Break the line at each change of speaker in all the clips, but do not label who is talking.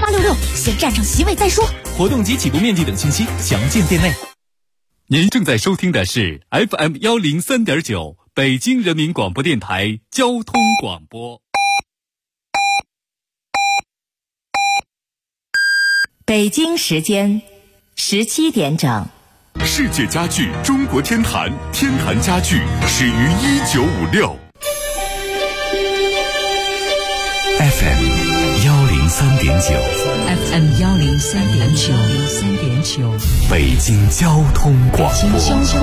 8866，先占上席位再说。
活动及启动面积等信息详见店内。您正在收听的是 FM103.9 北京人民广播电台交通广播。
北京时间17点整。
世界家具中国天坛，天坛家具始于1956。FM
103.9，
北京交通广播，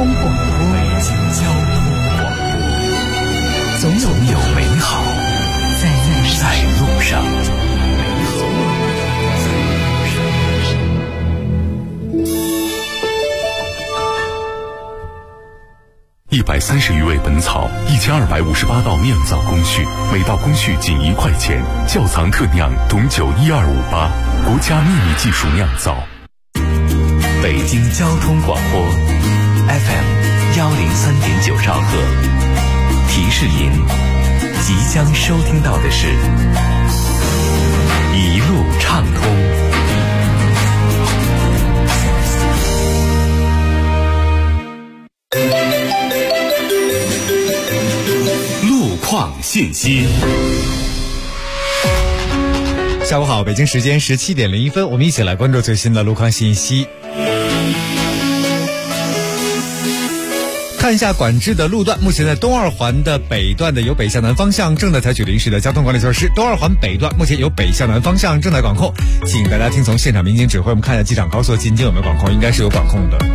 总有美好在路上。130余味本草，1258道酿造工序，每道工序仅1块钱。窖藏特酿董酒12588，国家秘密技术酿造。
北京交通广播 FM 103.9兆赫，提示您即将收听到的是一路畅通。
况信息。
下午好，北京时间17点01分，我们一起来关注最新的路况信息。看一下管制的路段，目前在东二环的北段的由北向南方向正在采取临时的交通管理措施。东二环北段目前由北向南方向正在管控，请大家听从现场民警指挥。我们看一下机场高速进京有没有管控，应该是有管控的。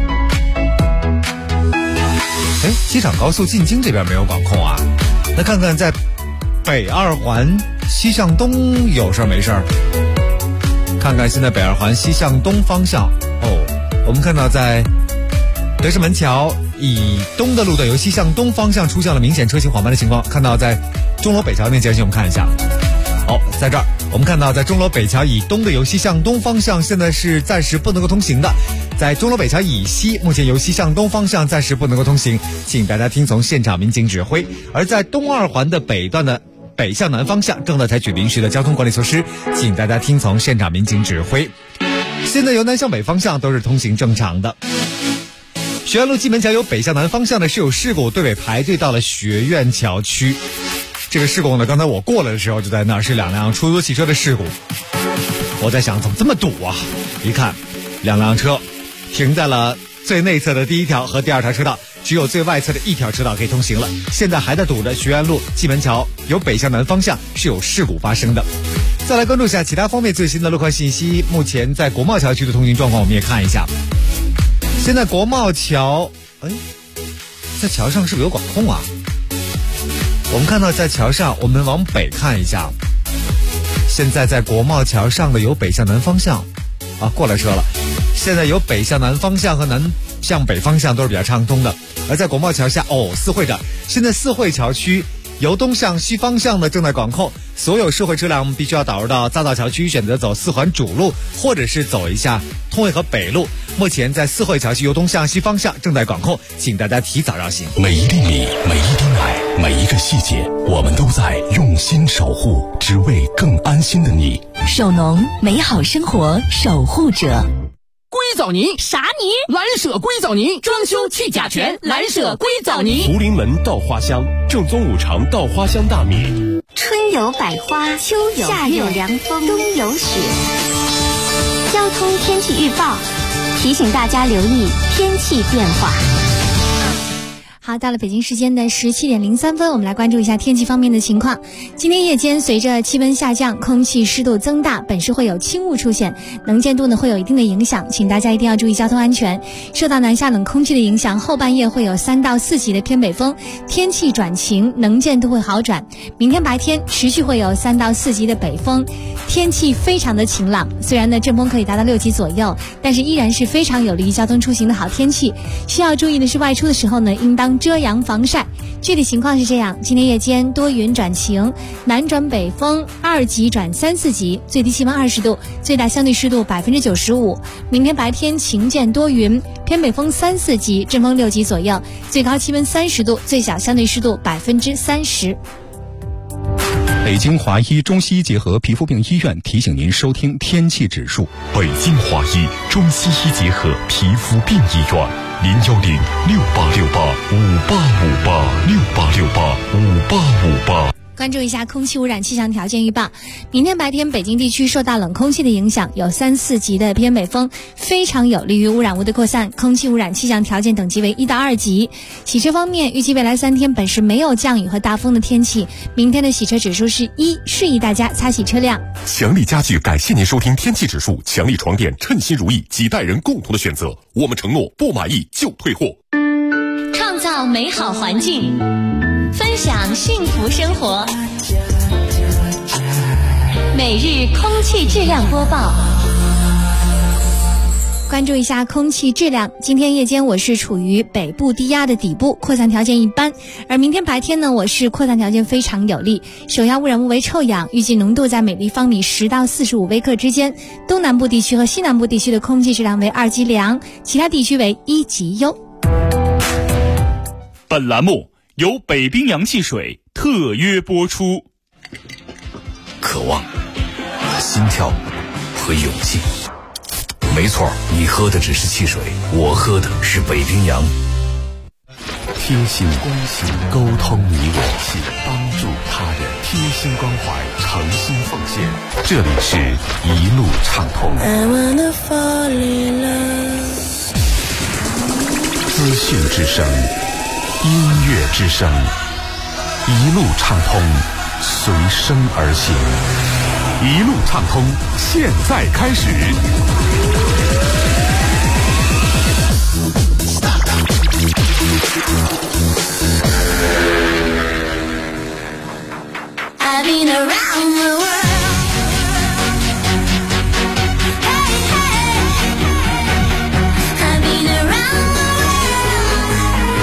机场高速进京这边没有管控啊。那看看在北二环西向东有事没事儿？看看现在北二环西向东方向我们看到在德胜门桥以东的路段由西向东方向出现了明显车行缓慢的情况。看到在钟楼北桥那间隙，我们看一下。在这儿我们看到在钟楼北桥以东的由西向东方向现在是暂时不能够通行的。在钟楼北桥以西，目前由西向东方向暂时不能够通行，请大家听从现场民警指挥。而在东二环的北段的北向南方向正在采取临时的交通管理措施，请大家听从现场民警指挥。现在由南向北方向都是通行正常的。学院路蓟门桥由北向南方向呢是有事故，队尾排队到了学院桥区。这个事故呢，刚才我过来的时候就在那儿，是2辆出租汽车的事故。我在想怎么这么堵啊，一看2辆车停在了最内侧的第1条和第2条车道，只有最外侧的1条车道可以通行了。现在还在堵着学院路蓟门桥由北向南方向是有事故发生的。再来关注一下其他方面最新的路况信息。目前在国贸桥区的通行状况我们也看一下。现在国贸桥在桥上是不是有管控啊？我们看到在桥上，我们往北看一下，现在在国贸桥上的由北向南方向过来车了。现在由北向南方向和南向北方向都是比较畅通的。而在国贸桥下四惠这儿，现在四惠桥区由东向西方向的正在管控，所有社会车辆必须要导入到匝道桥区，选择走4环主路，或者是走一下通惠河北路。目前在四惠桥区由东向西方向正在管控，请大家提早绕行。
每一粒米，每一滴奶，每一个细节，我们都在用心守护，只为更安心的你。
首农，美好生活守护者。
硅藻泥
啥泥？
蓝舍硅藻泥，装修去甲醛，蓝舍硅藻泥。
福临门稻花香，正宗5常稻花香大米。
春有百花，秋有夏有凉风，冬有雪。交通天气预报提醒大家留意天气变化。
好，到了北京时间的17点03分，我们来关注一下天气方面的情况。今天夜间随着气温下降，空气湿度增大，本市会有轻雾出现，能见度呢会有一定的影响，请大家一定要注意交通安全。受到南下冷空气的影响，后半夜会有3到4级的偏北风，天气转晴，能见度会好转。明天白天持续会有3到4级的北风，天气非常的晴朗，虽然呢阵风可以达到6级左右，但是依然是非常有利于交通出行的好天气。需要注意的是，外出的时候呢应当遮阳防晒。具体情况是这样，今天夜间多云转晴，南转北风2级转3、4级，最低气温20度，最大相对湿度95%。明天白天晴间多云，偏北风3、4级，阵风6级左右，最高气温30度，最小相对湿度30%。
北京华医中西医结合皮肤病医院提醒您收听天气指数。
北京华医中西医结合皮肤病医院，0106868585858
关注一下空气污染气象条件预报。明天白天北京地区受到冷空气的影响，有3、4级的偏北风，非常有利于污染物的扩散，空气污染气象条件等级为1到2级。洗车方面，预计未来3天本市没有降雨和大风的天气，明天的洗车指数是1，适宜大家擦洗车辆。
强力家具感谢您收听天气指数，强力床垫称心如意，几代人共同的选择，我们承诺不满意就退货。
创造美好环境，分享幸福生活。每日空气质量播报，
关注一下空气质量。今天夜间我是处于北部低压的底部，扩散条件一般，而明天白天呢，我是扩散条件非常有利，首要污染物为臭氧，预计浓度在每立方米10到45微克之间，东南部地区和西南部地区的空气质量为2级良，其他地区为1级优。
本栏目由北冰洋汽水特约播出。
渴望、心跳和勇气，没错，你喝的只是汽水，我喝的是北冰洋。
贴心关心，沟通你我，帮助他人，贴心关怀，诚心奉献。这里是一路畅通。资讯之声，音乐之声，一路畅通，随声而行。一路畅通，现在开始。
I've been around the world. Hey, hey. I've been around the world.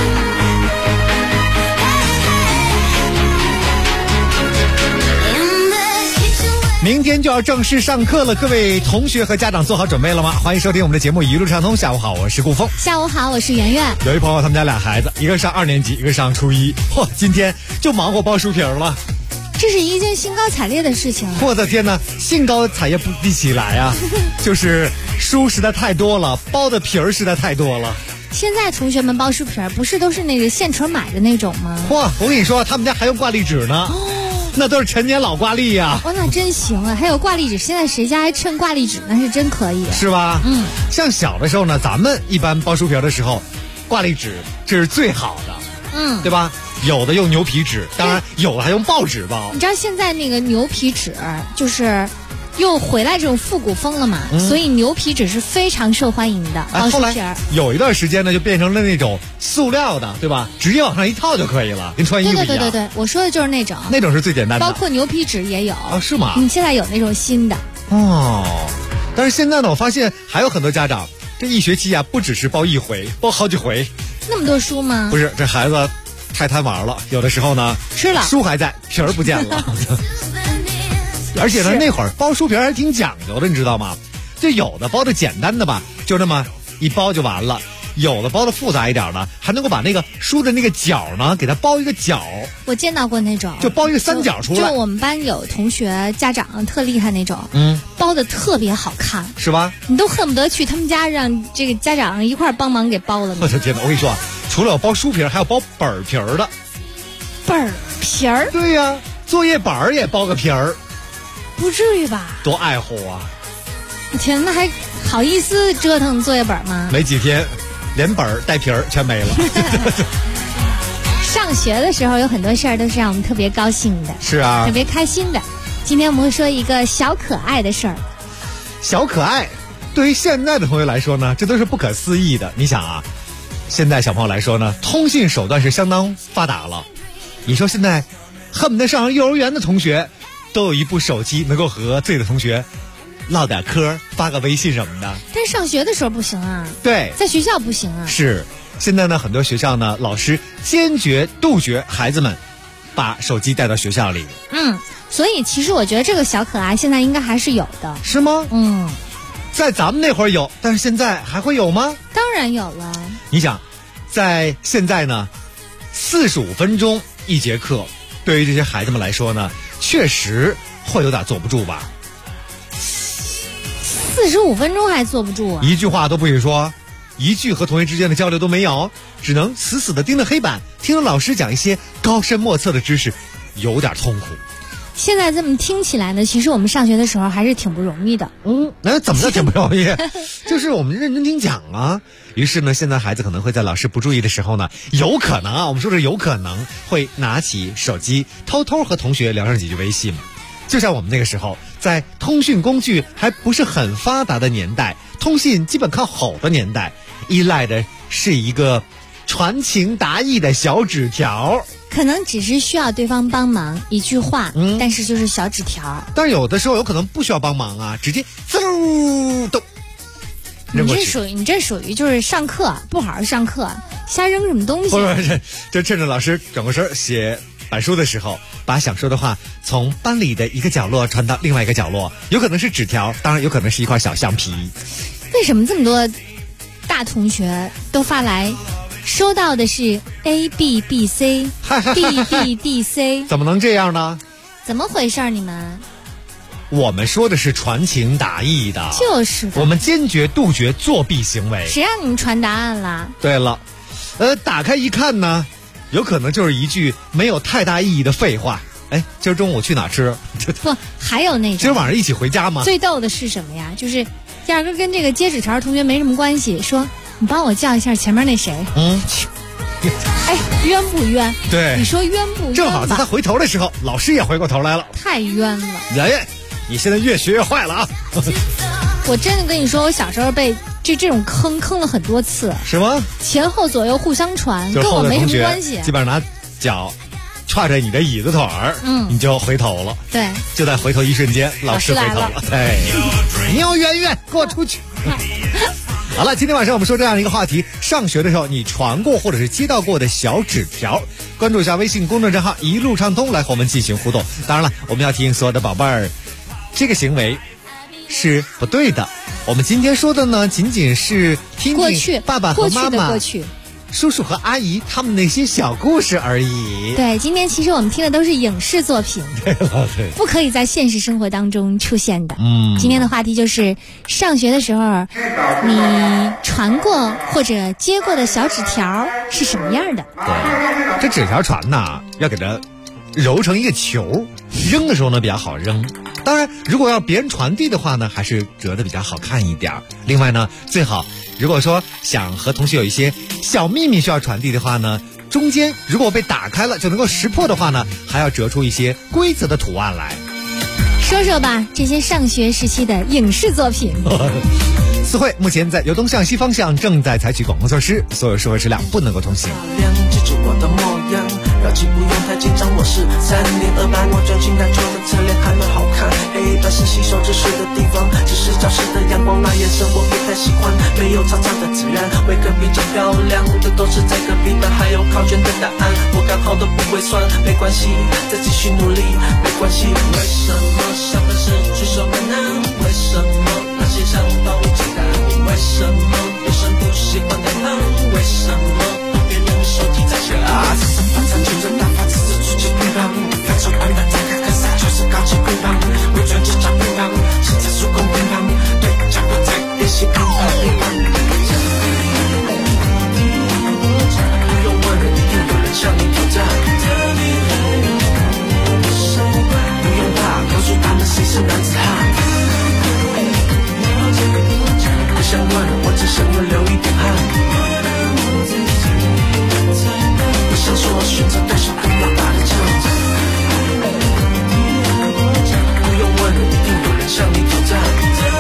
Hey, hey. In the kitchen.
明天就要正式上课了，各位同学和家长做好准备了吗？欢迎收听我们的节目一路畅通。下午好，我是顾峰。
下午好，我是圆圆。
有一朋友他们家俩孩子，一个上2年级，一个上初1，嚯，今天就忙活包书皮了。
这是一件兴高采烈的事情。
我的天哪，兴高采烈不必起来啊！就是书实在太多了，包的皮儿实在太多了。
现在同学们包书皮儿不是都是那个现成买的那种吗？
嚯，我跟你说，他们家还用挂历纸呢。那都是陈年老挂历呀。
那真行啊！还有挂历纸，现在谁家还趁挂历纸？那是真可以，
是吧？像小的时候呢，咱们一般包书皮的时候，挂历纸这是最好的，对吧？有的用牛皮纸，当然有的还用报纸包。
你知道现在那个牛皮纸就是又回来这种复古风了嘛，所以牛皮纸是非常受欢迎的。
后来有一段时间呢，就变成了那种塑料的，对吧？直接往上一套就可以了，跟穿衣服一样。
对，我说的就是那种。
那种是最简单的。
包括牛皮纸也有。
是吗？
现在有那种新的。
但是现在呢，我发现还有很多家长，这一学期啊，不只是包一回，包好几回。
那么多书吗？
不是，这孩子太贪玩了，有的时候呢
吃了
书还在，皮儿不见了。而且呢，那会儿包书皮还挺讲究的，你知道吗？就有的包的简单的吧，就那么一包就完了；有的包的复杂一点的，还能够把那个书的那个角呢，给它包一个角。
我见到过那种，
就包一个三角出来。
就我们班有同学家长特厉害那种，包的特别好看，
是吧？
你都恨不得去他们家让这个家长一块帮忙给包了。
我的天哪！我跟你说，除了有包书皮，还有包本皮儿的。
本皮儿？
对呀，作业本儿也包个皮儿。
不至于吧？
多爱护啊！
我天，那还好意思折腾作业本吗？
没几天，连本儿带皮儿全没了。
上学的时候有很多事儿都是让我们特别高兴的，
是啊，
特别开心的。今天我们会说一个小可爱的事儿。
小可爱，对于现在的同学来说呢，这都是不可思议的。你想啊，现在小朋友来说呢，通信手段是相当发达了。你说现在恨不得上幼儿园的同学都有一部手机，能够和自己的同学唠点嗑，发个微信什么的。
但是上学的时候不行啊。
对，
在学校不行啊。
是，现在呢，很多学校呢，老师坚决杜绝孩子们把手机带到学校里。
所以其实我觉得这个小可爱现在应该还是有的。
是吗？在咱们那会儿有，但是现在还会有吗？
当然有了。
你想，在现在呢，45分钟一节课，对于这些孩子们来说呢， 确实会有点坐不住吧。
45分钟还坐不住啊！
一句话都不许说，一句和同学之间的交流都没有，只能死死地盯着黑板，听着老师讲一些高深莫测的知识，有点痛苦。
现在这么听起来呢，其实我们上学的时候还是挺不容易的。
那怎么叫挺不容易？就是我们认真听讲啊。于是呢，现在孩子可能会在老师不注意的时候呢，有可能啊，我们说是有可能会拿起手机偷偷和同学聊上几句微信。就像我们那个时候，在通讯工具还不是很发达的年代，通信基本靠吼的年代，依赖的是一个传情达意的小纸条，
可能只是需要对方帮忙一句话，但是就是小纸条。
但是有的时候有可能不需要帮忙啊，直接嗖都扔过去。
你这属于就是上课不好好上课，瞎扔什么东西？
不是，就趁着老师转过身写板书的时候，把想说的话从班里的一个角落传到另外一个角落，有可能是纸条，当然有可能是一块小橡皮。
为什么这么多大同学都发来收到的是 ABBC DBDC
怎么能这样呢？
怎么回事你们？
我们说的是传情达意的，
就是的，
我们坚决杜绝作弊行为。
谁让你们传答案了？
对了，打开一看呢，有可能就是一句没有太大意义的废话。哎，今儿中午去哪吃？
不，还有那种
今儿晚上一起回家吗？
最逗的是什么呀？就是压根跟这个接纸条的同学没什么关系，说你帮我叫一下前面那谁。哎，冤不冤？
对，
你说冤不冤？
正好在他回头的时候，老师也回过头来了。
太冤了！
哎，你现在越学越坏了啊！
我真的跟你说，我小时候被这种坑了很多次。
什么？
前后左右互相传，跟我没什么关系。
基本上拿脚踹着你的椅子腿儿，你就回头了。
对，
就在回头一瞬间，老师回头了。对，牛圆圆，给我出去！好了，今天晚上我们说这样一个话题：上学的时候你传过或者是接到过的小纸条。关注一下微信公众账号“一路畅通”来和我们进行互动。当然了，我们要提醒所有的宝贝儿，这个行为是不对的。我们今天说的呢，仅仅是听听爸爸和妈妈、叔叔和阿姨他们那些小故事而已。
对，今天其实我们听的都是影视作品，
对了，对，
不可以在现实生活当中出现的。今天的话题就是上学的时候，你传过或者接过的小纸条是什么样的？
对，这纸条传呐，要给它揉成一个球，扔的时候呢比较好扔。当然，如果要别人传递的话呢，还是折得比较好看一点。另外呢，最好如果说想和同学有一些小秘密需要传递的话呢，中间如果被打开了就能够识破的话呢，还要折出一些规则的图案来。
说说吧，这些上学时期的影视作品。
四惠目前在由东向西方向正在采取管控措施，所有社会车辆不能够通行。
记住我的模样，表情不用太紧张，我是3.28，我专心带做的侧脸还蛮好看。黑板是吸收知识的地方，只是教室的阳光那颜色我不太喜欢，没有嘈杂的自然，会更比较漂亮的都是在隔壁班，还有考卷的答案我刚好都不会算，没关系，再继续努力，没关系。为什么上课时举手很难？为什么那些想都简单？为什么女生不喜欢太胖？为什么别人手机在响？四三八三群着打发自己出去乒乓，翻出版本再看看啥就是高级乒乓，我专职打乒乓，现在速攻乒乓，对家不在练习乒乓乒乓。不用问，一定有人向你挑战。不用怕，告诉他们谁是男子汉。不想问，我只想要流一点汗。不想说，选择对手更要打的仗。不用问，一定有人向你挑战。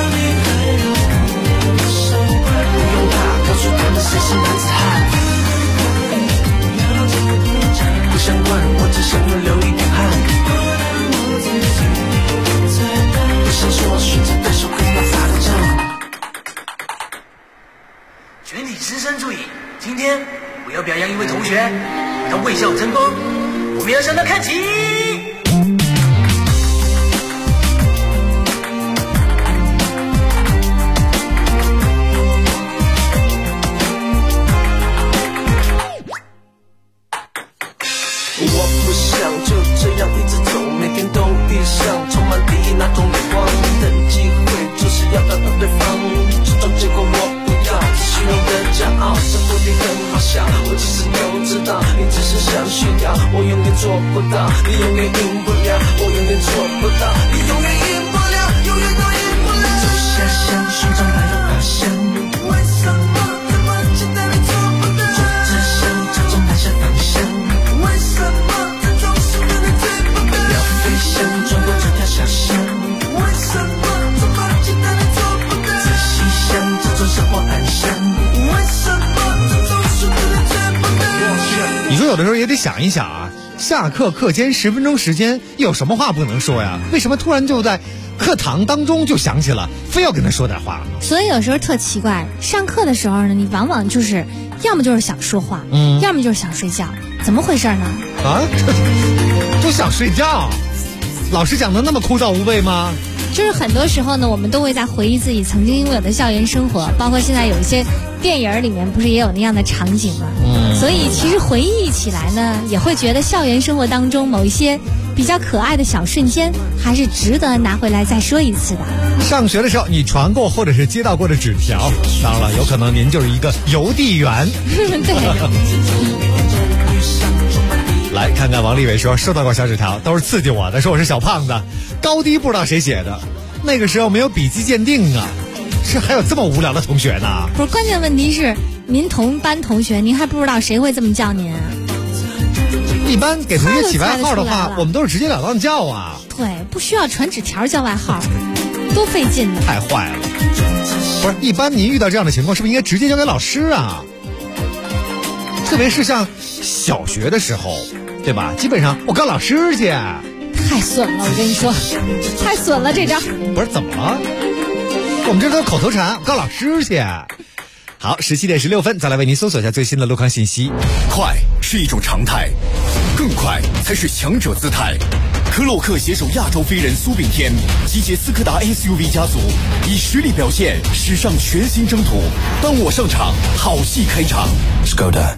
不用怕，告诉他们谁是男子汉。不想问，我只想要流一点汗。不想说，选择对手更要打的仗。
全体师生注意，今天我要表扬一位同学，他为校争光，我们要向他看齐。
我不想就这样一直走，每天都不到，你永远赢不了，我永远做不到，你永远赢不了，永远都赢不了。走下乡，寻找来的大象，为什么这么简单你做不到？就这乡，朝着南下方向，为什么这总是让你追不到？要飞翔，穿过这条小巷，为什么这么简单你做不到？仔细想，这种生活安详，为什么这总是让你追不到？
你说有的时候也得想一想啊，下课课间10分钟时间，有什么话不能说呀？为什么突然就在课堂当中就想起了，非要跟他说点话？
所以有时候特奇怪，上课的时候呢，你往往就是要么就是想说话，要么就是想睡觉，怎么回事呢？
啊，就想睡觉？老师讲的那么枯燥无味吗？
就是很多时候呢，我们都会在回忆自己曾经拥有的校园生活，包括现在有一些电影里面不是也有那样的场景吗？所以其实回忆起来呢，也会觉得校园生活当中某一些比较可爱的小瞬间，还是值得拿回来再说一次的。
上学的时候你传过或者是接到过的纸条，当然了，有可能您就是一个邮递员。
对。
来看看王立伟说收到过小纸条，都是刺激我的，说我是小胖子，高低不知道谁写的，那个时候没有笔迹鉴定啊，是还有这么无聊的同学呢？
不是，关键问题是您同班同学，您还不知道谁会这么叫您啊？
一般给同学起外号的话，我们都是直截了当叫啊。
对，不需要传纸条叫外号，多费劲呢。
太坏了。不是，一般您遇到这样的情况，是不是应该直接交给老师啊？特别是像小学的时候，对吧？基本上我告老师去。
太损了，我跟你说，太损了这招。
不是怎么了？我们这都是口头禅，我告老师去。好，17点16分，再来为您搜索一下最新的路况信息。
快是一种常态，更快才是强者姿态。科洛克携手亚洲飞人苏炳添，集结斯柯达 SUV 家族，以实力表现史上全新征途。当我上场，好戏开场。Skoda。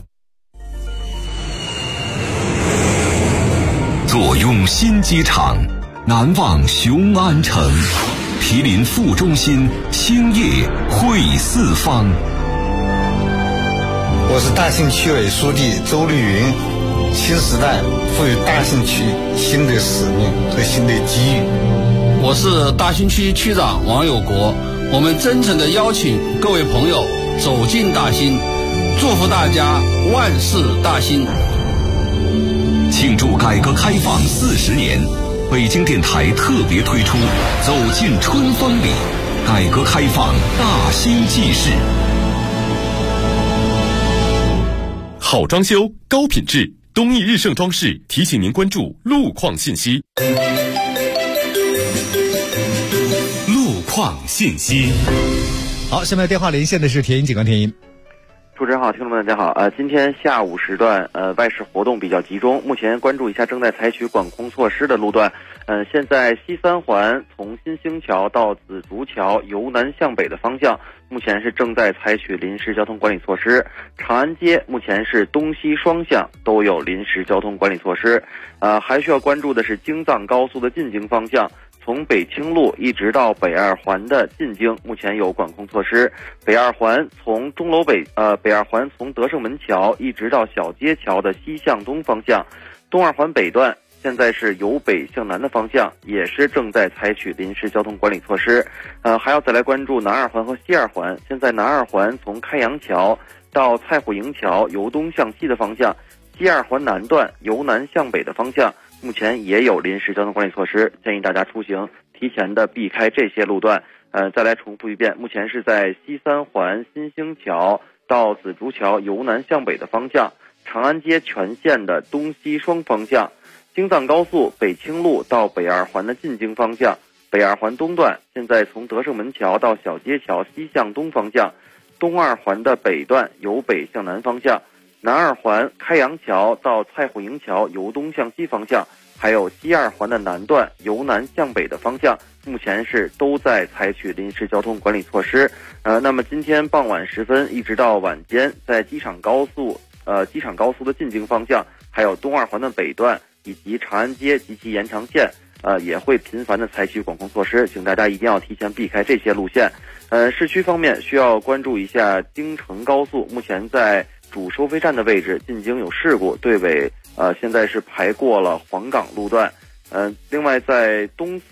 坐拥新机场，难忘雄安城，毗邻副中心，兴业汇四方。
我是大兴区委书记周绿云，新时代赋予大兴区新的使命和新的机遇。
我是大兴区区长王有国，我们真诚地邀请各位朋友走进大兴，祝福大家万事大兴。
庆祝改革开放40年，北京电台特别推出走进春风里，改革开放大兴纪事。
好装修，高品质，东义日盛装饰提醒您关注路况信息。路况信息。
好，下面电话连线的是田音警官田音。
主持人好，听众们大家好。今天下午时段，外事活动比较集中。目前关注一下正在采取管控措施的路段。现在西三环从新兴桥到紫竹桥由南向北的方向，目前是正在采取临时交通管理措施。长安街目前是东西双向都有临时交通管理措施。还需要关注的是京藏高速的进京方向。从北清路一直到北二环的进京，目前有管控措施。北二环从北二环从德胜门桥一直到小街桥的西向东方向，东二环北段现在是由北向南的方向，也是正在采取临时交通管理措施。还要再来关注南二环和西二环。现在南二环从开阳桥到蔡虎营桥由东向西的方向，西二环南段由南向北的方向。目前也有临时交通管理措施，建议大家出行提前的避开这些路段。再来重复一遍，目前是在西三环新兴桥到紫竹桥由南向北的方向，长安街全线的东西双方向，京藏高速北清路到北二环的进京方向，北二环东段现在从德胜门桥到小街桥西向东方向，东二环的北段由北向南方向，南二环开阳桥到蔡虎营桥由东向西方向，还有西二环的南段由南向北的方向，目前是都在采取临时交通管理措施。那么今天傍晚时分一直到晚间，在机场高速的进京方向，还有东二环的北段以及长安街及其延长线，也会频繁的采取管控措施，请大家一定要提前避开这些路线。市区方面需要关注一下京承高速，目前在主收费站的位置进京有事故，对尾现在是排过了黄岗路段。另外在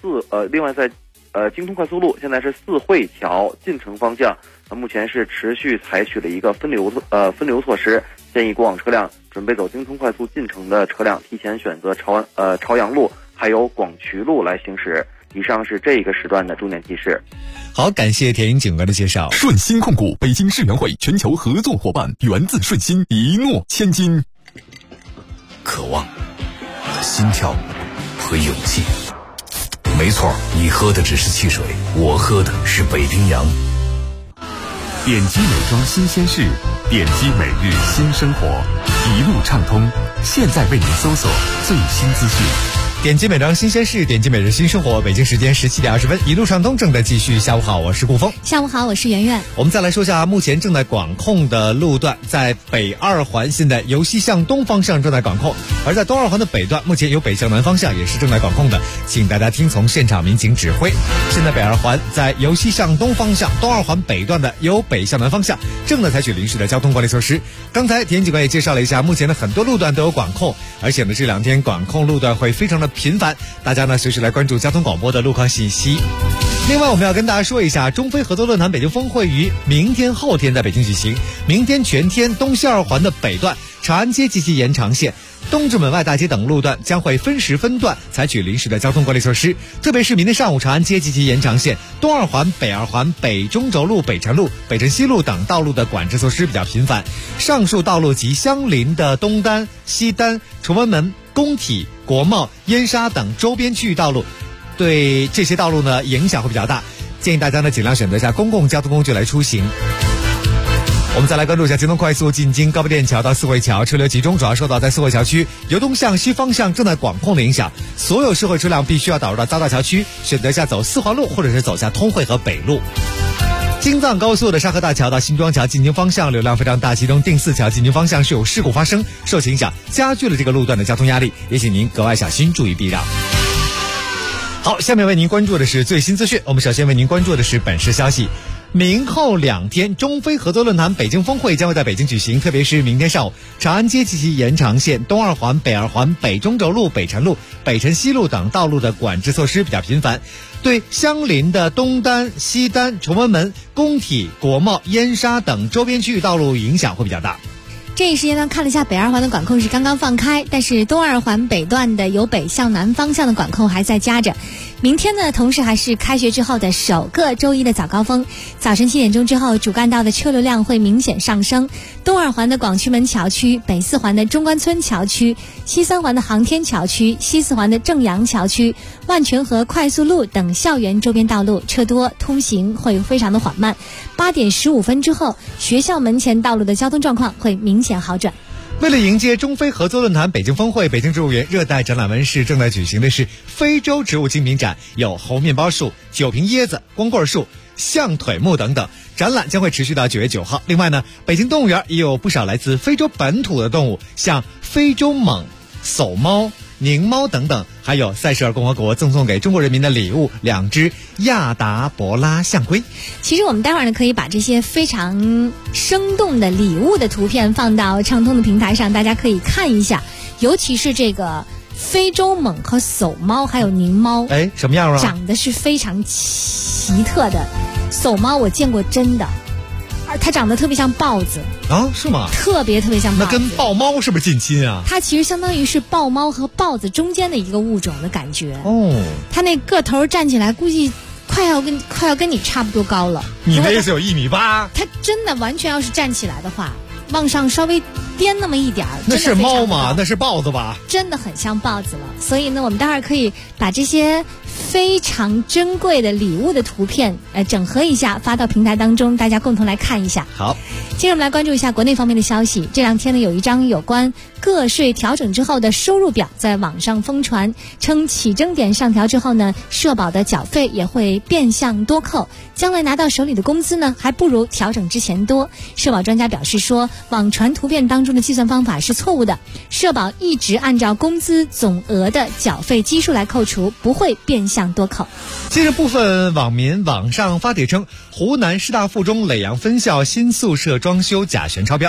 京通快速路现在是四惠桥进城方向，目前是持续采取了一个分流措施，建议过往车辆准备走京通快速进城的车辆提前选择朝阳路还有广渠路来行驶。以上是这个时段的重点提示。
好，感谢田英警官的介绍。
顺鑫控股北京世园会全球合作伙伴，源自顺鑫，一诺千金。
渴望的心跳和勇气。没错，你喝的只是汽水，我喝的是北冰洋。
点击美妆新鲜事，点击每日新生活，一路畅通。现在为您搜索最新资讯。
点击美妆新鲜事，点击每日新生活。北京时间17点20分，一路畅通正在继续。下午好，我是顾峰。
下午好，我是圆圆。
我们再来说下目前正在管控的路段，在北二环现在由西向东方向正在管控，而在东二环的北段目前由北向南方向也是正在管控的，请大家听从现场民警指挥。现在北二环在由西向东方向，东二环北段的由北向南方向正在采取临时的交通管理措施。刚才田警官也介绍了一下，目前的很多路段都有管控，而且呢这2天管控路段会非常的频繁，大家呢随时来关注交通广播的路况信息。另外我们要跟大家说一下，中非合作论坛北京峰会于明天后天在北京举行，明天全天东西二环的北段、长安街及其延长线、东直门外大街等路段将会分时分段采取临时的交通管理措施，特别是明天上午长安街及其延长线、东二环、北二环、北中轴路、北辰路、北辰西路等道路的管制措施比较频繁，上述道路及相邻的东单、西单、崇文门、工体、国贸、燕莎等周边区域道路，对这些道路呢影响会比较大，建议大家呢尽量选择一下公共交通工具来出行。我们再来关注一下京东快速进京高碑店桥到四惠桥，车流集中，主要受到在四惠桥区由东向西方向正在管控的影响，所有社会车辆必须要导入到匝道桥区，选择下走四环路或者是走下通惠河北路。京藏高速的沙河大桥到新庄桥进京方向流量非常大，其中定四桥进京方向是有事故发生，受其影响加剧了这个路段的交通压力，也请您格外小心，注意避让。好，下面为您关注的是最新资讯。我们首先为您关注的是本市消息。明后2天，中非合作论坛北京峰会将会在北京举行，特别是明天上午，长安街及其延长线、东二环、北二环、北中轴路、北辰路、北辰西路等道路的管制措施比较频繁，对相邻的东单、西单、崇文门、工体、国贸、燕莎等周边区域道路影响会比较大。
这一时间呢，看了一下北二环的管控是刚刚放开，但是东二环北段的由北向南方向的管控还在加着。明天呢，同时还是开学之后的首个周一的早高峰，早晨7点钟之后，主干道的车流量会明显上升。东二环的广渠门桥区、北4环的中关村桥区、西3环的航天桥区、西4环的正阳桥区、万泉河快速路等校园周边道路车多，通行会非常的缓慢。8点15分之后，学校门前道路的交通状况会明显好转。
为了迎接中非合作论坛北京峰会，北京植物园热带展览温室正在举行的是非洲植物精品展，有猴面包树、酒瓶椰子、光棍树、象腿木等等。展览将会持续到9月9号。另外呢，北京动物园也有不少来自非洲本土的动物，像非洲蟒、叟猫、狞猫等等，还有塞舌尔共和国赠送给中国人民的礼物2只亚达伯拉象龟。
其实我们待会儿呢可以把这些非常生动的礼物的图片放到畅通的平台上，大家可以看一下，尤其是这个非洲蟒和叟猫还有狞猫，
什么样啊？
长得是非常奇特的。叟猫我见过真的，它长得特别像豹子
啊？是吗？
特别像豹子。
那跟豹猫是不是近亲啊？
它其实相当于是豹猫和豹子中间的一个物种的感觉
哦。
它那个头站起来估计快要跟你差不多高了。
你那是有1.8米。
它真的完全要是站起来的话，往上稍微颠那么一点儿，
那是猫吗？那是豹子吧？
真的很像豹子了。所以呢，我们待会儿可以把这些非常珍贵的礼物的图片整合一下，发到平台当中，大家共同来看一下。
好，
接着我们来关注一下国内方面的消息。这2天呢，有一张有关个税调整之后的收入表在网上疯传，称起征点上调之后呢，社保的缴费也会变相多扣，将来拿到手里的工资呢，还不如调整之前多。社保专家表示说，网传图片当中的计算方法是错误的，社保一直按照工资总额的缴费基数来扣除，不会变相多扣。
近日部分网民网上发帖称，湖南师大附中耒阳分校新宿舍装修假悬超标。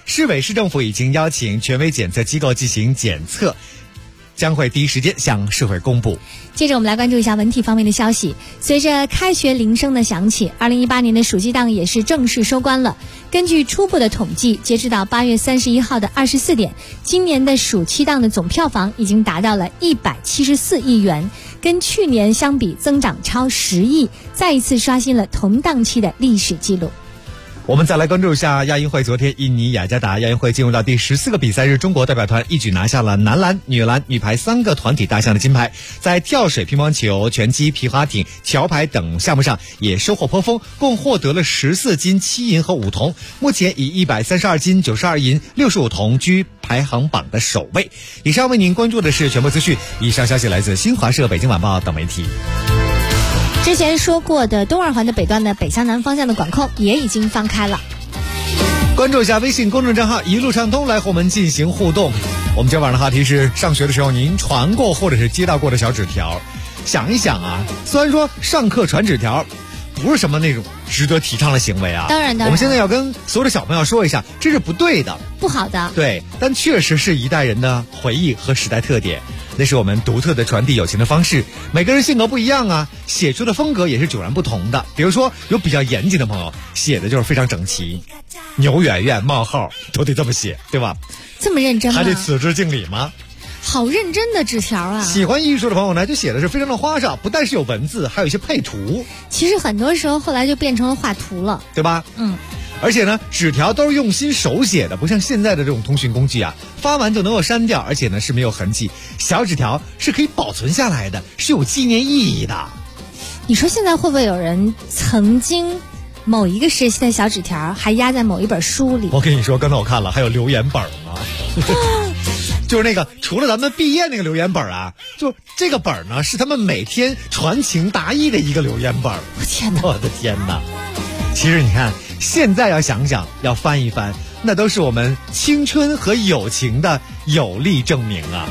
市委市政府已经邀请权威检测机构进行检测，将会第一时间向社会公布。
接着我们来关注一下文体方面的消息。随着开学铃声的响起，2018年的暑期档也是正式收官了。根据初步的统计，截止到8月31号的24点，今年的暑期档的总票房已经达到了174亿元，跟去年相比增长超10亿，再一次刷新了同档期的历史记录。
我们再来关注一下亚运会。昨天印尼雅加达亚运会进入到第14个比赛日，中国代表团一举拿下了男篮、女篮、女排3个团体大项的金牌，在跳水、乒乓球、拳击、皮划艇、桥牌等项目上也收获颇丰，共获得了14金、7银和5铜，目前以132金、92银、65铜居排行榜的首位。以上为您关注的是全部资讯，以上消息来自新华社、北京晚报等媒体。
之前说过的东二环的北段的北向南方向的管控也已经放开了。
关注一下微信公众账号一路畅通，来和我们进行互动。我们今晚的话题是上学的时候您传过或者是接到过的小纸条。想一想啊，虽然说上课传纸条不是什么那种值得提倡的行为啊，
当然
我们现在要跟所有的小朋友说一下，这是不对的，
不好的。
对，但确实是一代人的回忆和时代特点，那是我们独特的传递友情的方式。每个人性格不一样啊，写出的风格也是迥然不同的。比如说有比较严谨的朋友，写的就是非常整齐，牛圆圆冒号都得这么写，对吧？
这么认真吗？
还得此致敬礼吗？
好认真的纸条啊！
喜欢艺术的朋友呢，就写的是非常的花哨，不但是有文字，还有一些配图。
其实很多时候后来就变成了画图了，
对吧？而且呢，纸条都是用心手写的，不像现在的这种通讯工具啊，发完就能够删掉，而且呢是没有痕迹。小纸条是可以保存下来的，是有纪念意义的。
你说现在会不会有人曾经某一个时期的小纸条还压在某一本书里？
我跟你说，刚才我看了，还有留言本呢。就是那个除了咱们毕业那个留言本啊，就这个本呢是他们每天传情达意的一个留言本。我的天哪！其实你看，现在要想想，要翻一翻，那都是我们青春和友情的有力证明啊。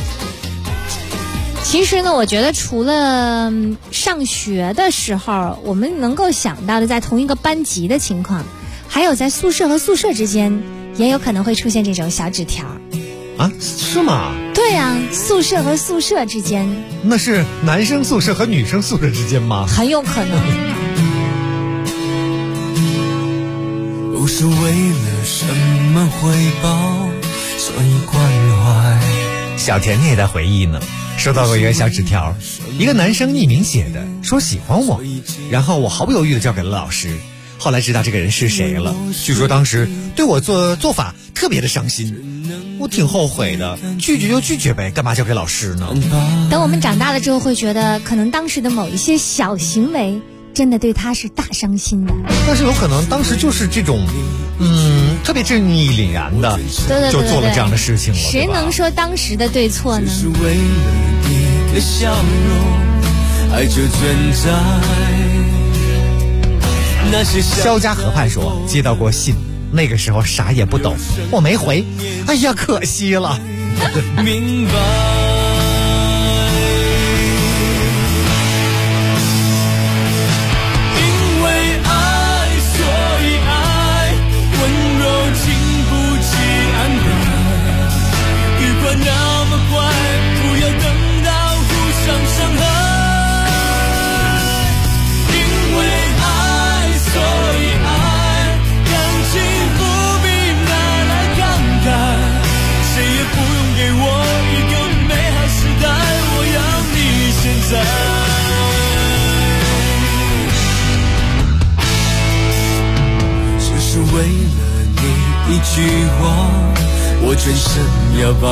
其实呢，我觉得除了上学的时候我们能够想到的在同一个班级的情况，还有在宿舍和宿舍之间也有可能会出现这种小纸条
啊？是吗？
对啊，宿舍和宿舍之间。
那是男生宿舍和女生宿舍之间吗？
很有可能。
不是为了什么回报，所以关怀。
小甜甜也在回忆呢，收到过一个小纸条，一个男生匿名写的，说喜欢我，然后我毫不犹豫地交给了老师。后来知道这个人是谁了，据说当时对我做法特别的伤心，我挺后悔的，拒绝就拒绝呗，干嘛交给老师呢？
等我们长大了之后会觉得，可能当时的某一些小行为真的对他是大伤心的。
但是有可能当时就是这种特别正义凛然的，
对
就做了这样的事情了。
谁能说当时的对错呢？
是为了你的笑容，爱就存在。
肖家河畔说接到过信，那个时候啥也不懂，我没回，哎呀可惜了。
明白，因为爱所以爱，温柔经不起安排，愉快那么快，不要等到互相伤害。只是为了你一句话，我全身摇摆；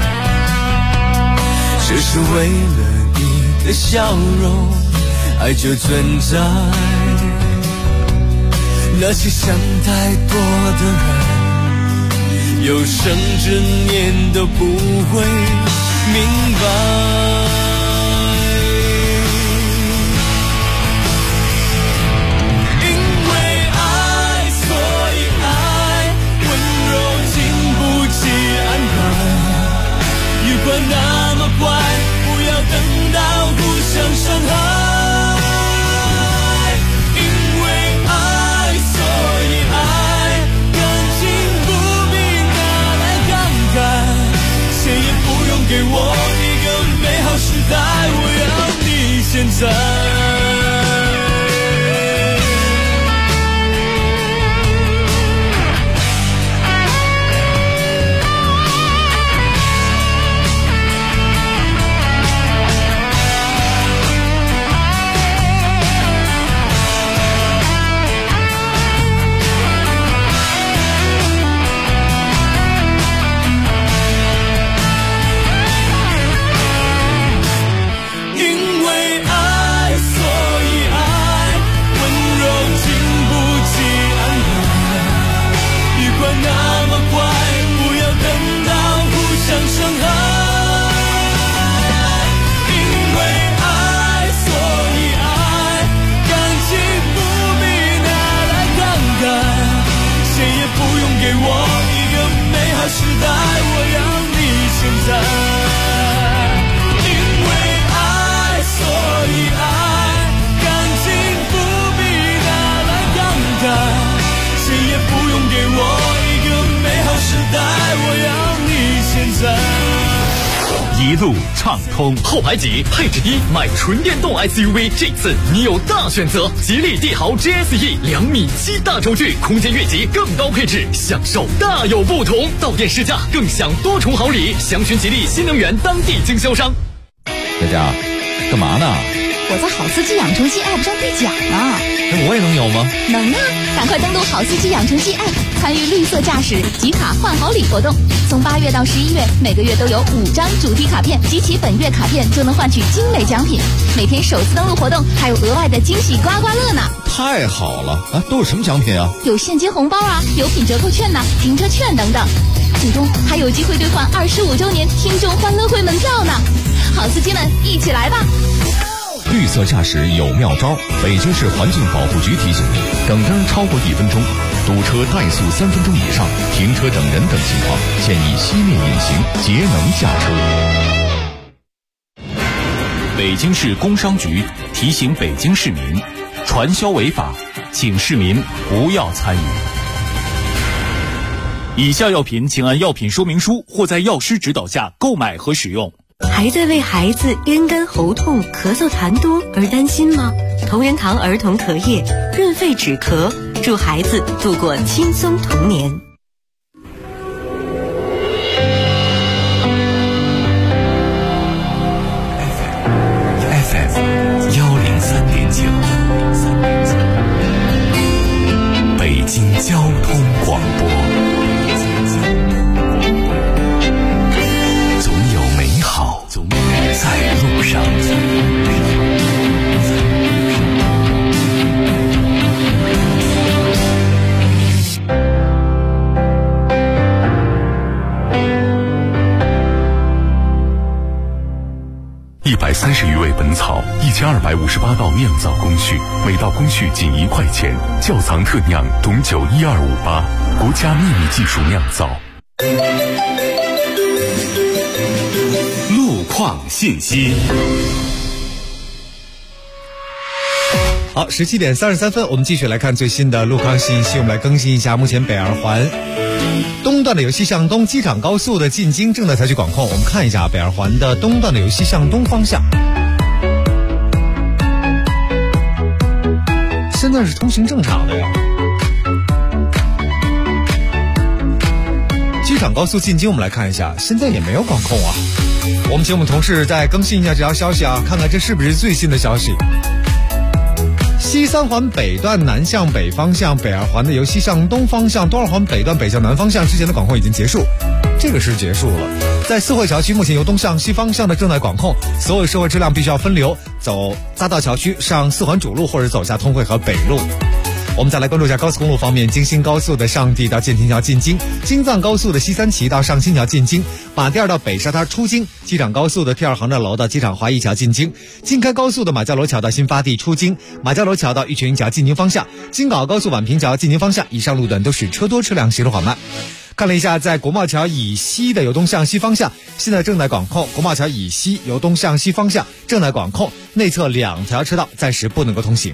只是为了你的笑容，爱就存在。那些想太多的人，有生之年都不会明白。那么快，不要等到互相伤害。因为爱，所以爱，感情不我一个美好时代，我要你现在。因为爱，所以爱，感情不必拿来慷慨，谁也不用给我一个美好时代，我要你现在。
一路畅通，
后排挤，配置低，买纯电动 SUV， 这次你有大选择。吉利帝豪 GSE 2.7米大轴距，空间越级，更高配置，享受大有不同。到店试驾，更享多重好礼。详询吉利新能源当地经销商。
佳佳，干嘛呢？
我在好司机养成系 App 上兑奖啊！
那我也能有吗？
能啊！赶快登录好司机养成系 App， 参与绿色驾驶集卡换好礼活动。从8月到11月，每个月都有5张主题卡片，集齐本月卡片就能换取精美奖品。每天首次登录活动还有额外的惊喜刮刮乐呢！
太好了啊！都有什么奖品啊？
有现金红包啊，有品折扣券呐，停车券等等。最终还有机会兑换25周年听众欢乐会门票呢！好司机们，一起来吧！
绿色驾驶有妙招，北京市环境保护局提醒您：等灯超过1分钟，堵车怠速3分钟以上，停车等人等情况，建议熄灭引擎，节能驾车。
北京市工商局提醒北京市民，传销违法，请市民不要参与。以下药品请按药品说明书或在药师指导下购买和使用。
还在为孩子咽干喉痛、咳嗽痰多而担心吗？同仁堂儿童咳液润肺止咳，助孩子度过轻松童年。
FM 103.9，北京交通广播。在路上。
130余味本草，1258道酿造工序，每道工序仅1块钱。窖藏特酿董酒12588，国家秘密技术酿造。
路况信息。
好，17点33分，我们继续来看最新的路况信息。我们来更新一下，目前北二环东段的由西向东机场高速的进京正在采取管控。我们看一下北二环的东段的由西向东方向，现在是通行正常的呀。机场高速进京，我们来看一下，现在也没有管控啊。我们请我们同事再更新一下这条消息啊，看看这是不是最新的消息。西三环北段南向北方向，北二环的由西向东方向，东二环北段北向南方向之前的管控已经结束，这个是结束了。在四惠桥区，目前由东向西方向的正在管控，所有社会车辆必须要分流，走匝道桥区上四环主路或者走下通惠河北路。我们再来关注一下高速公路方面，京新高速的上地到建亭桥进京，京藏高速的西三旗到上新桥进京，马甸到北沙滩出京，机场高速的T2航站楼到机场华谊桥进京，京开高速的马家楼桥到新发地出京，马家楼桥到玉泉营桥进京方向，京港高速宛平桥进京方向，以上路段都是车多车辆行驶缓慢。看了一下，在国贸桥以西的由东向西方向现在正在管控，国贸桥以西由东向西方向正在管控，内侧2条车道暂时不能够通行。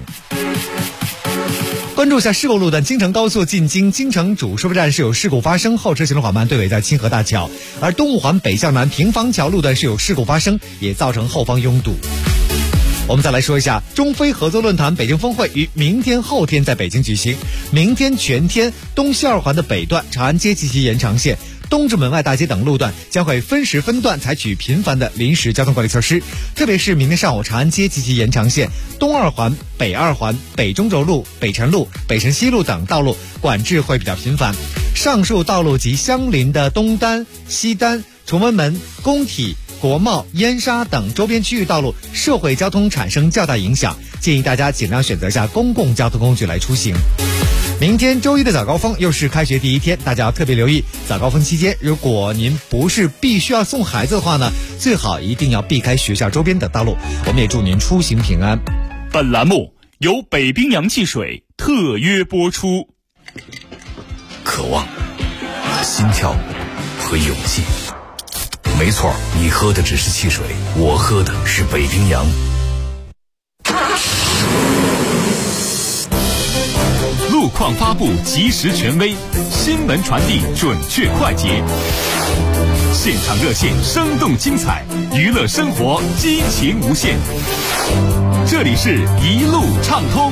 关注一下事故路段，京承高速进京京承主收费站是有事故发生，后车行驶缓慢，队尾在清河大桥。而东五环北向南平房桥路段是有事故发生，也造成后方拥堵。我们再来说一下，中非合作论坛北京峰会于明天后天在北京举行，明天全天东西二环的北段、长安街及其延长线、东直门外大街等路段将会分时分段采取频繁的临时交通管理措施，特别是明天上午长安街及其延长线、东二环、北二环、北中轴路、北辰路、北辰西路等道路管制会比较频繁。上述道路及相邻的东单、西单、崇文门、工体、国贸、燕莎等周边区域道路社会交通产生较大影响，建议大家尽量选择下公共交通工具来出行。明天周一的早高峰又是开学第一天，大家要特别留意早高峰期间，如果您不是必须要送孩子的话呢，最好一定要避开学校周边等道路。我们也祝您出行平安。
本栏目由北冰洋汽水特约播出。
渴望心跳和勇气。没错，你喝的只是汽水，我喝的是北冰洋。
路况发布及时权威，新闻传递准确快捷，现场热线生动精彩，娱乐生活激情无限。这里是一路畅通。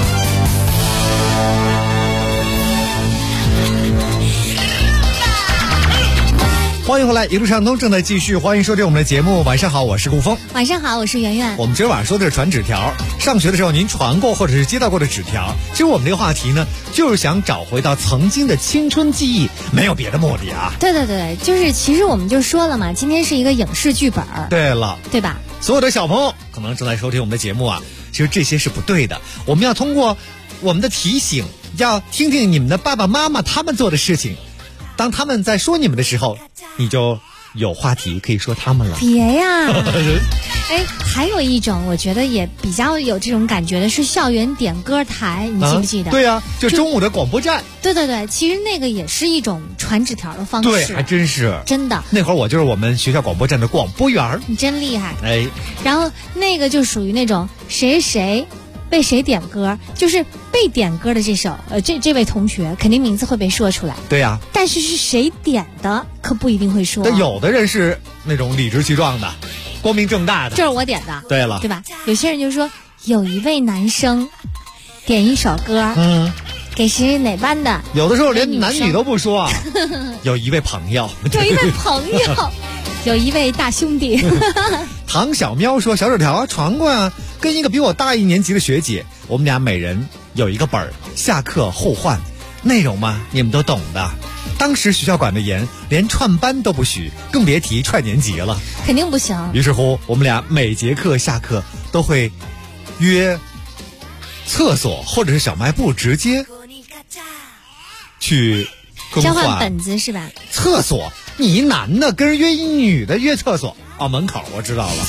欢迎回来，一路畅通正在继续，欢迎收听我们的节目。晚上好，我是顾峰。
晚上好，我是圆圆。
我们今儿晚上说的是传纸条，上学的时候您传过或者是接到过的纸条。其实我们这个话题呢，就是想找回到曾经的青春记忆，没有别的目的啊。
对对对，就是其实我们就说了嘛，今天是一个影视剧本。
对了，
对吧？
所有的小朋友可能正在收听我们的节目啊，其实这些是不对的。我们要通过我们的提醒，要听听你们的爸爸妈妈他们做的事情。当他们在说你们的时候，你就有话题可以说他们了。
别呀！哎，还有一种我觉得也比较有这种感觉的是校园点歌台，你记不记得？
对呀，就中午的广播站。
对对对，其实那个也是一种传纸条的方式。
对，还真是。
真的。
那会儿我就是我们学校广播站的广播员。
你真厉害。
哎。
然后那个就属于那种谁谁为谁点歌，就是被点歌的这位同学肯定名字会被说出来。
对呀。
但是是谁点的可不一定会说。
但有的人是那种理直气壮的，光明正大的。
这是我点的。
对了。
对吧？有些人就说有一位男生点一首歌，给是哪班的？
有的时候连男女都不说啊。有一位朋友。
有一位朋友。有一位大兄弟。
唐小喵说小纸条传过啊，跟一个比我大1年级的学姐，我们俩每人有一个本儿，下课后换。内容嘛，你们都懂的。当时学校管得严，连串班都不许，更别提串年级了。
肯定不行。
于是乎，我们俩每节课下课都会约厕所或者是小卖部直接去更换。
交换本子是吧？
厕所，你一男的跟人约一女的约厕所门口我知道了。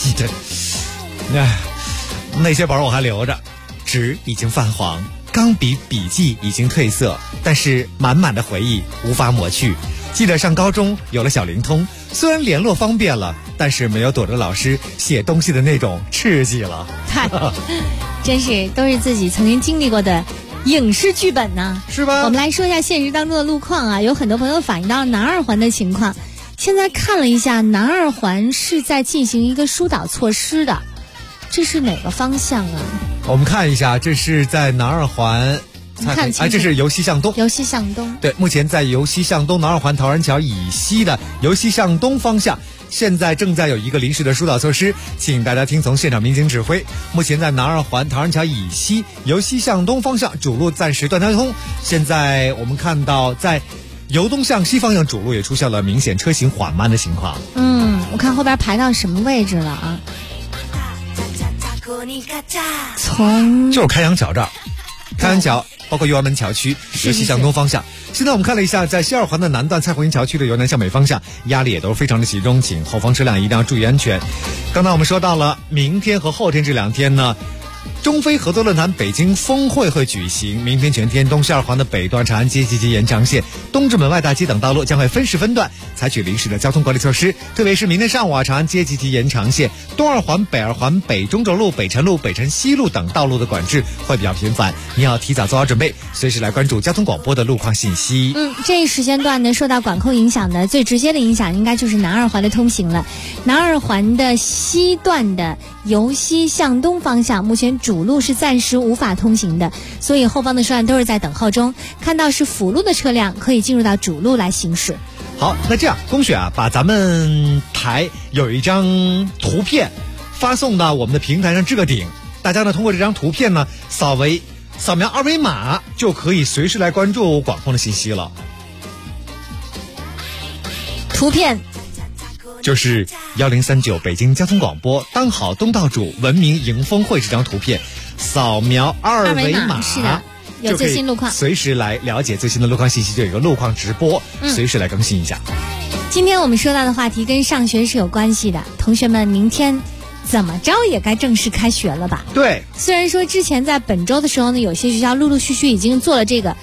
那些本我还留着，纸已经泛黄，钢笔笔记已经褪色，但是满满的回忆无法抹去。记得上高中有了小灵通，虽然联络方便了，但是没有躲着老师写东西的那种刺激了。
真是都是自己曾经经历过的影视剧本呢，
是吧？
我们来说一下现实当中的路况啊，有很多朋友反映到南二环的情况。现在看了一下，南二环是在进行一个疏导措施的，这是哪个方向啊？
我们看一下，这是在南二环，这是由西向东。
由西向东。
对，目前在由西向东南二环陶然桥以西的由西向东方向，现在正在有一个临时的疏导措施，请大家听从现场民警指挥。目前在南二环陶然桥以西由西向东方向主路暂时断交通。现在我们看到在由东向西方向主路也出现了明显车行缓慢的情况。
我看后边排到什么位置了啊？
就是开阳桥这儿，开阳桥包括右安门桥区由西向东方向。现在我们看了一下，在西二环的南段蔡胡营桥区的由南向北方向压力也都是非常的集中，请后方车辆一定要注意安全。刚才我们说到了明天和后天这2天呢，中非合作论坛北京峰会会举行。明天全天，东西二环的北段长安街及其延长线、东直门外大街等道路将会分时分段采取临时的交通管理措施，特别是明天上午长安街及其延长线、东二环、北二环、北中轴路、北辰路、北辰西路等道路的管制会比较频繁，你要提早做好准备，随时来关注交通广播的路况信息。
这一时间段呢，受到管控影响的最直接的影响应该就是南二环的通行了。南二环的西段的由西向东方向，目前主路是暂时无法通行的，所以后方的车辆都是在等候中。看到是辅路的车辆可以进入到主路来行驶。
好，那这样龚雪把咱们台有一张图片发送到我们的平台上置个顶，大家呢通过这张图片呢扫描二维码就可以随时来关注管控的信息了。
图片
就是1039北京交通广播当好东道主文明迎风会这张图片，扫描二维码
是的，有最新路况，
随时来了解最新的路况信息，就有一个路况直播，随时来更新一下。
今天我们说到的话题跟上学是有关系的，同学们明天怎么着也该正式开学了吧？
对，
虽然说之前在本周的时候呢，有些学校陆陆续续已经做了这个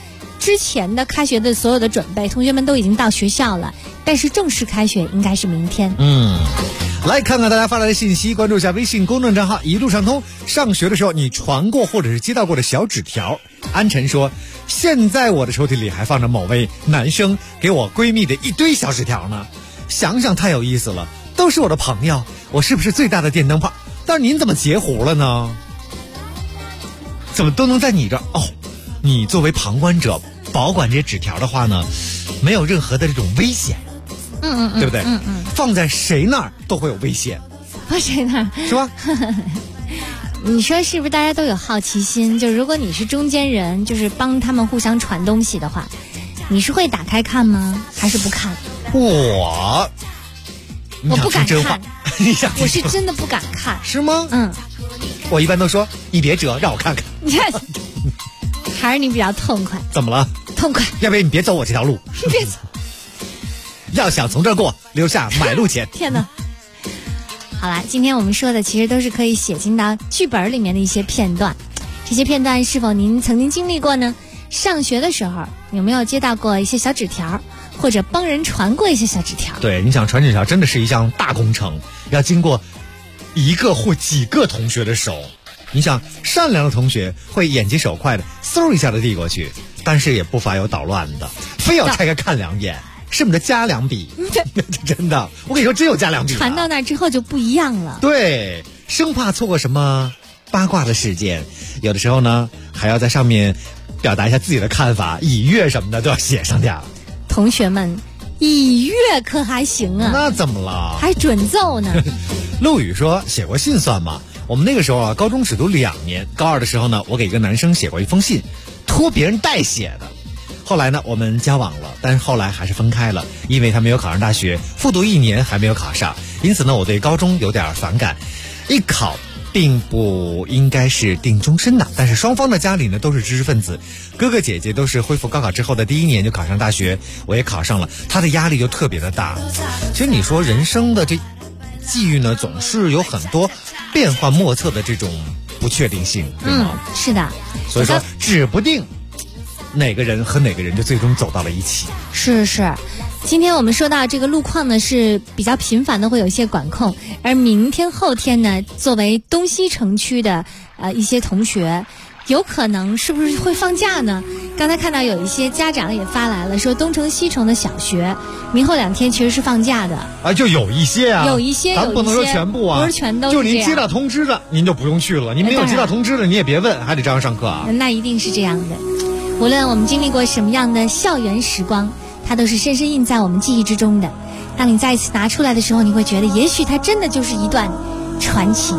之前的开学的所有的准备，同学们都已经到学校了，但是正式开学应该是明天。
来看看大家发来的信息，关注一下微信公众账号一路畅通。上学的时候你传过或者是接到过的小纸条。安晨说，现在我的抽屉里还放着某位男生给我闺蜜的一堆小纸条呢，想想太有意思了，都是我的朋友，我是不是最大的电灯泡？但是您怎么截胡了呢？怎么都能在你这你作为旁观者保管这些纸条的话呢，没有任何的这种危险，对不对？放在谁那儿都会有危险，
放谁那儿
是吧？
你说是不是大家都有好奇心？就如果你是中间人，就是帮他们互相传东西的话，你是会打开看吗？还是不看？
我
不敢看，
我
是真的不敢看，
是吗？我一般都说你别折，让我看看。
还是你比较痛快？
怎么了？
痛快？
要不然你别走我这条路，
你别走。
要想从这儿过，留下买路钱。
天哪！好啦，今天我们说的其实都是可以写进到剧本里面的一些片段，这些片段是否您曾经经历过呢？上学的时候有没有接到过一些小纸条，或者帮人传过一些小纸条？
对，你想传纸条真的是一项大工程，要经过一个或几个同学的手。你想，善良的同学会眼疾手快的嗖一下的递过去，但是也不乏有捣乱的，非要拆开看两眼，是我们的加两笔。真的，我跟你说，真有加两笔。
传到那之后就不一样了。
对，生怕错过什么八卦的事件，有的时候呢还要在上面表达一下自己的看法，以阅什么的都要写上去。
同学们，以阅可还行啊？
那怎么了？
还准奏呢。
陆羽说，写过信算吗？我们那个时候高中只读2年，高2的时候呢，我给一个男生写过一封信，托别人代写的。后来呢，我们交往了，但是后来还是分开了，因为他没有考上大学，复读1年还没有考上，因此呢，我对高中有点反感。一考并不应该是定终身的，但是双方的家里呢都是知识分子，哥哥姐姐都是恢复高考之后的第1年就考上大学，我也考上了，他的压力就特别的大。其实你说人生的这际遇呢，总是有很多变幻莫测的这种不确定性，对吗？
是的。
所以说，指不定哪个人和哪个人就最终走到了一起。
是。今天我们说到这个路况呢是比较频繁的，会有一些管控，而明天后天呢，作为东西城区的一些同学，有可能是不是会放假呢？刚才看到有一些家长也发来了，说东城西城的小学明后2天其实是放假的。
就有一些啊，
有一些，
咱不能说全部啊，
不是全都是
就您接到通知的，您就不用去了；您没有接到通知的，你也别问，还得照样上课啊。
那一定是这样的。无论我们经历过什么样的校园时光，它都是深深印在我们记忆之中的。当你再一次拿出来的时候，你会觉得，也许它真的就是一段传奇。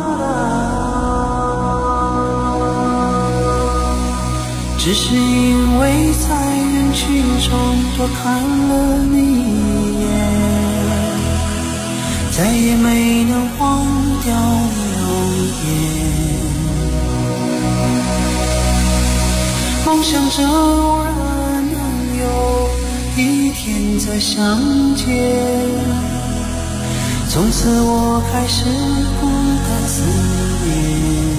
只是因为在人群中多看了你一眼，再也没能忘掉容颜。梦想着偶然能有一天再相见，从此我开始不敢思念。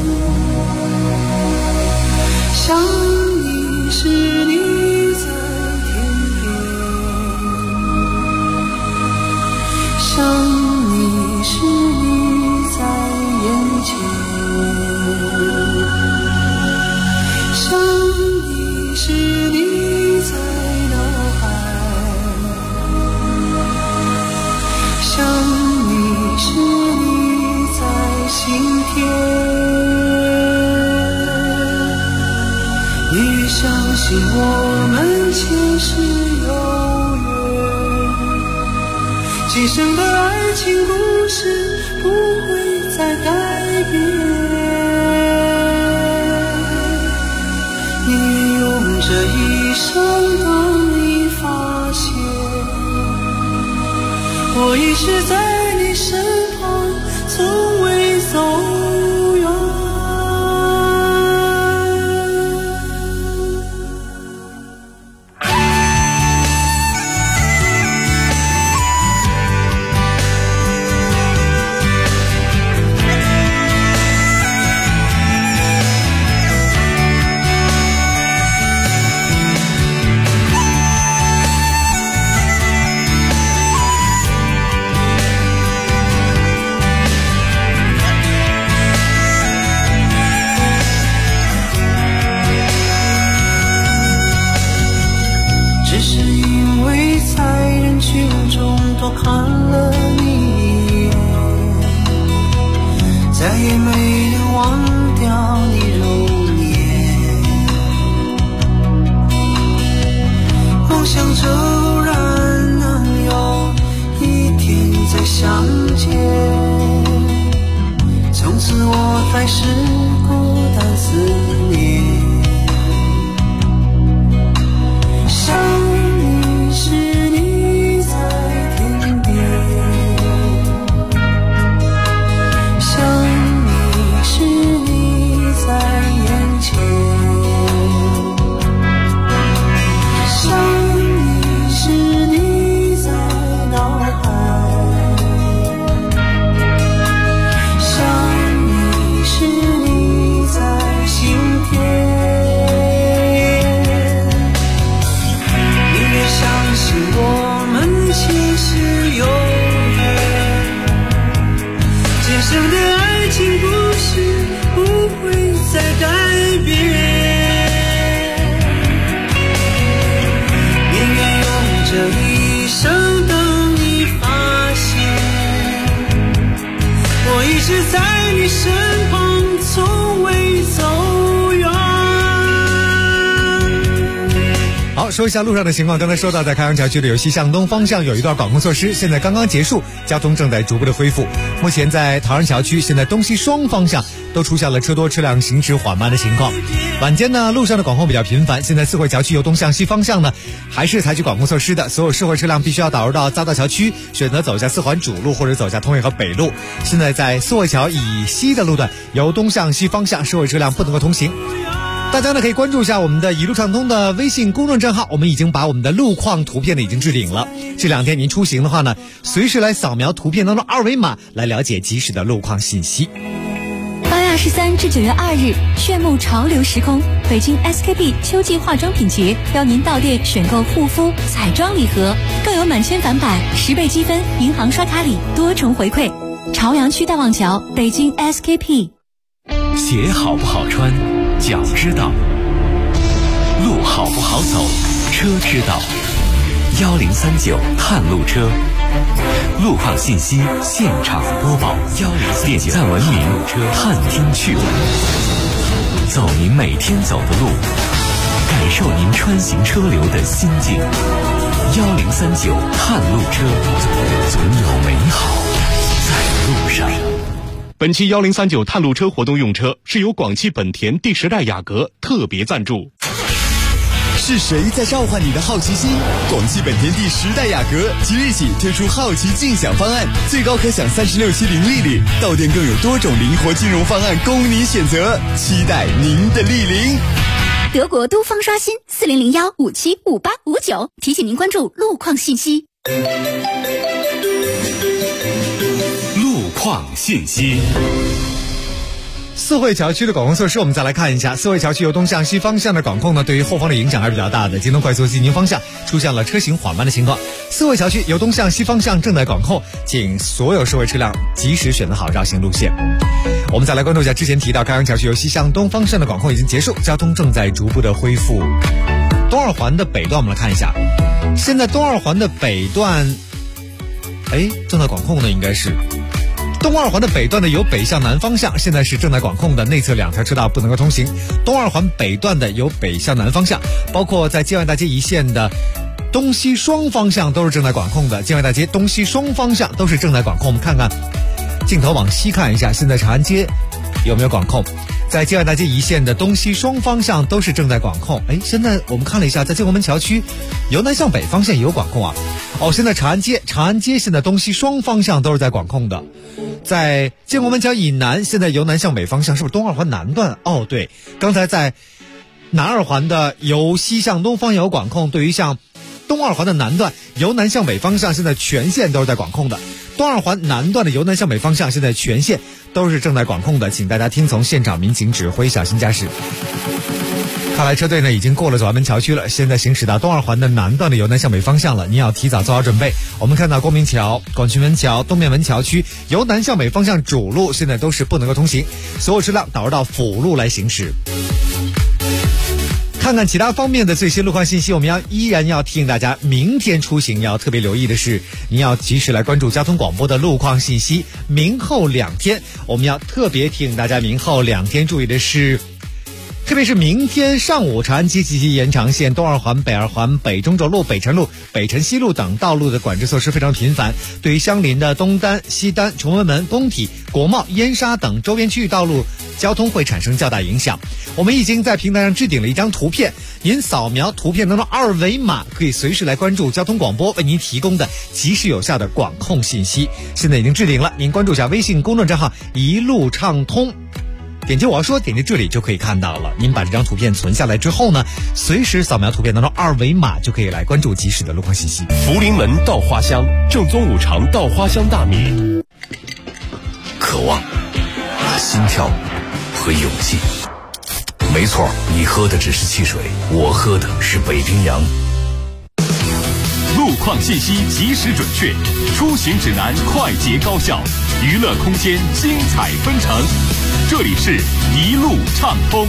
想你是你在天边，想你是你在眼前，想你是你在脑海，想你是你在心田。相信我们前世有缘，今生的爱情故事不会再改变。你用这一生等你发现，我一直在你身旁，从未走远。 说看了你一眼，再也没有忘掉你容颜。梦想着偶然能有一天再相见，从此我再是孤单思念。想你时你在天边，想你时你在眼前，想你时你在脑海，想你时你在心田。相信我们其实有缘，今生的爱情故事不会再改变。宁愿用这一生等你发现，我一直在你身旁，从未走远。
好，说一下路上的情况。刚才说到，在开阳桥区的由西向东方向有一段管控措施，现在刚刚结束，交通正在逐步的恢复。目前在陶然桥区，现在东西双方向都出现了车多车辆行驶缓慢的情况。晚间呢，路上的管控比较频繁。现在四惠桥区由东向西方向呢，还是采取管控措施的，所有社会车辆必须要导入到匝道桥区，选择走下四环主路或者走下通惠河北路。现在在四惠桥以西的路段，由东向西方向社会车辆不能够通行。大家呢可以关注一下我们的一路畅通的微信公众账号，我们已经把我们的路况图片呢已经置顶了。这两天您出行的话呢，随时来扫描图片当中二维码来了解及时的路况信息。
8月23至9月2日，炫目潮流时空，北京 SKP 秋季化妆品节邀您到店选购护肤、彩妆礼盒，更有满千返百、10倍积分、银行刷卡礼多重回馈。朝阳区大望桥，北京 SKP。
鞋好不好穿，脚知道；路好不好走，车知道。1039探路车，路况信息现场播报。点赞文明，探听趣闻，走您每天走的路，感受您穿行车流的心境。1039探路车，总有美好在路上。
本期1039探路车活动用车是由广汽本田第10代雅阁特别赞助。
是谁在召唤你的好奇心？广汽本田第10代雅阁即日起推出好奇竞享方案，最高可享36期零利率，到店更有多种灵活金融方案供你选择，期待您的莅临。
德国都方刷新4001575859，提醒您关注路况信息。
路况信息。
四惠桥区的管控措施，我们再来看一下。四惠桥区由东向西方向的管控呢，对于后方的影响还是比较大的。京东快速进京方向出现了车行缓慢的情况。四惠桥区由东向西方向正在管控，请所有社会车辆及时选择好绕行路线。我们再来关注一下之前提到开阳桥区由西向东方向的管控已经结束，交通正在逐步的恢复。东二环的北段我们来看一下，现在东二环的北段，正在管控的应该是。东二环的北段的由北向南方向，现在是正在管控的，内侧2条车道不能够通行。东二环北段的由北向南方向，包括在建外大街一线的东西双方向都是正在管控的。建外大街东西双方向都是正在管控。我们看看镜头往西看一下，现在长安街有没有管控？在建外大街一线的东西双方向都是正在管控。现在我们看了一下，在建国门桥区由南向北方向也有管控啊。现在长安街现在东西双方向都是在管控的。在建国门桥以南，现在由南向北方向是不是东二环南段？对，刚才在南二环的由西向东方有管控，对于像东二环的南段由南向北方向，现在全线都是在管控的。东二环南段的由南向北方向，现在全线都是正在管控的，请大家听从现场民警指挥，小心驾驶。看来车队呢已经过了左安门桥区了，现在行驶到东二环的南段的由南向北方向了，您要提早做好准备。我们看到光明桥、广渠门桥、东面门桥区由南向北方向主路现在都是不能够通行，所有车辆导入到辅路来行驶。 看看其他方面的最新路况信息，我们依然要提醒大家，明天出行要特别留意的是，您要及时来关注交通广播的路况信息。明后2天，我们要特别提醒大家，明后2天注意的是，特别是明天上午，长安街及其延长线、东二环、北二环、北中轴路、北辰路、北辰西路等道路的管制措施非常频繁，对于相邻的东单、西单、崇文门、工体、国贸、燕莎等周边区域道路交通会产生较大影响。我们已经在平台上置顶了一张图片，您扫描图片当中2维码，可以随时来关注交通广播为您提供的及时有效的管控信息。现在已经置顶了，您关注一下微信公众账号一路畅通，点击我要说，点击这里就可以看到了。您把这张图片存下来之后呢，随时扫描图片当中2维码，就可以来关注及时的路况信息。
福临门稻花香，正宗五常稻花香大米。
渴望、心跳和勇气。没错，你喝的只是汽水，我喝的是北冰洋。
路况信息及时准确，出行指南快捷高效，娱乐空间精彩纷呈。这里是一路畅通。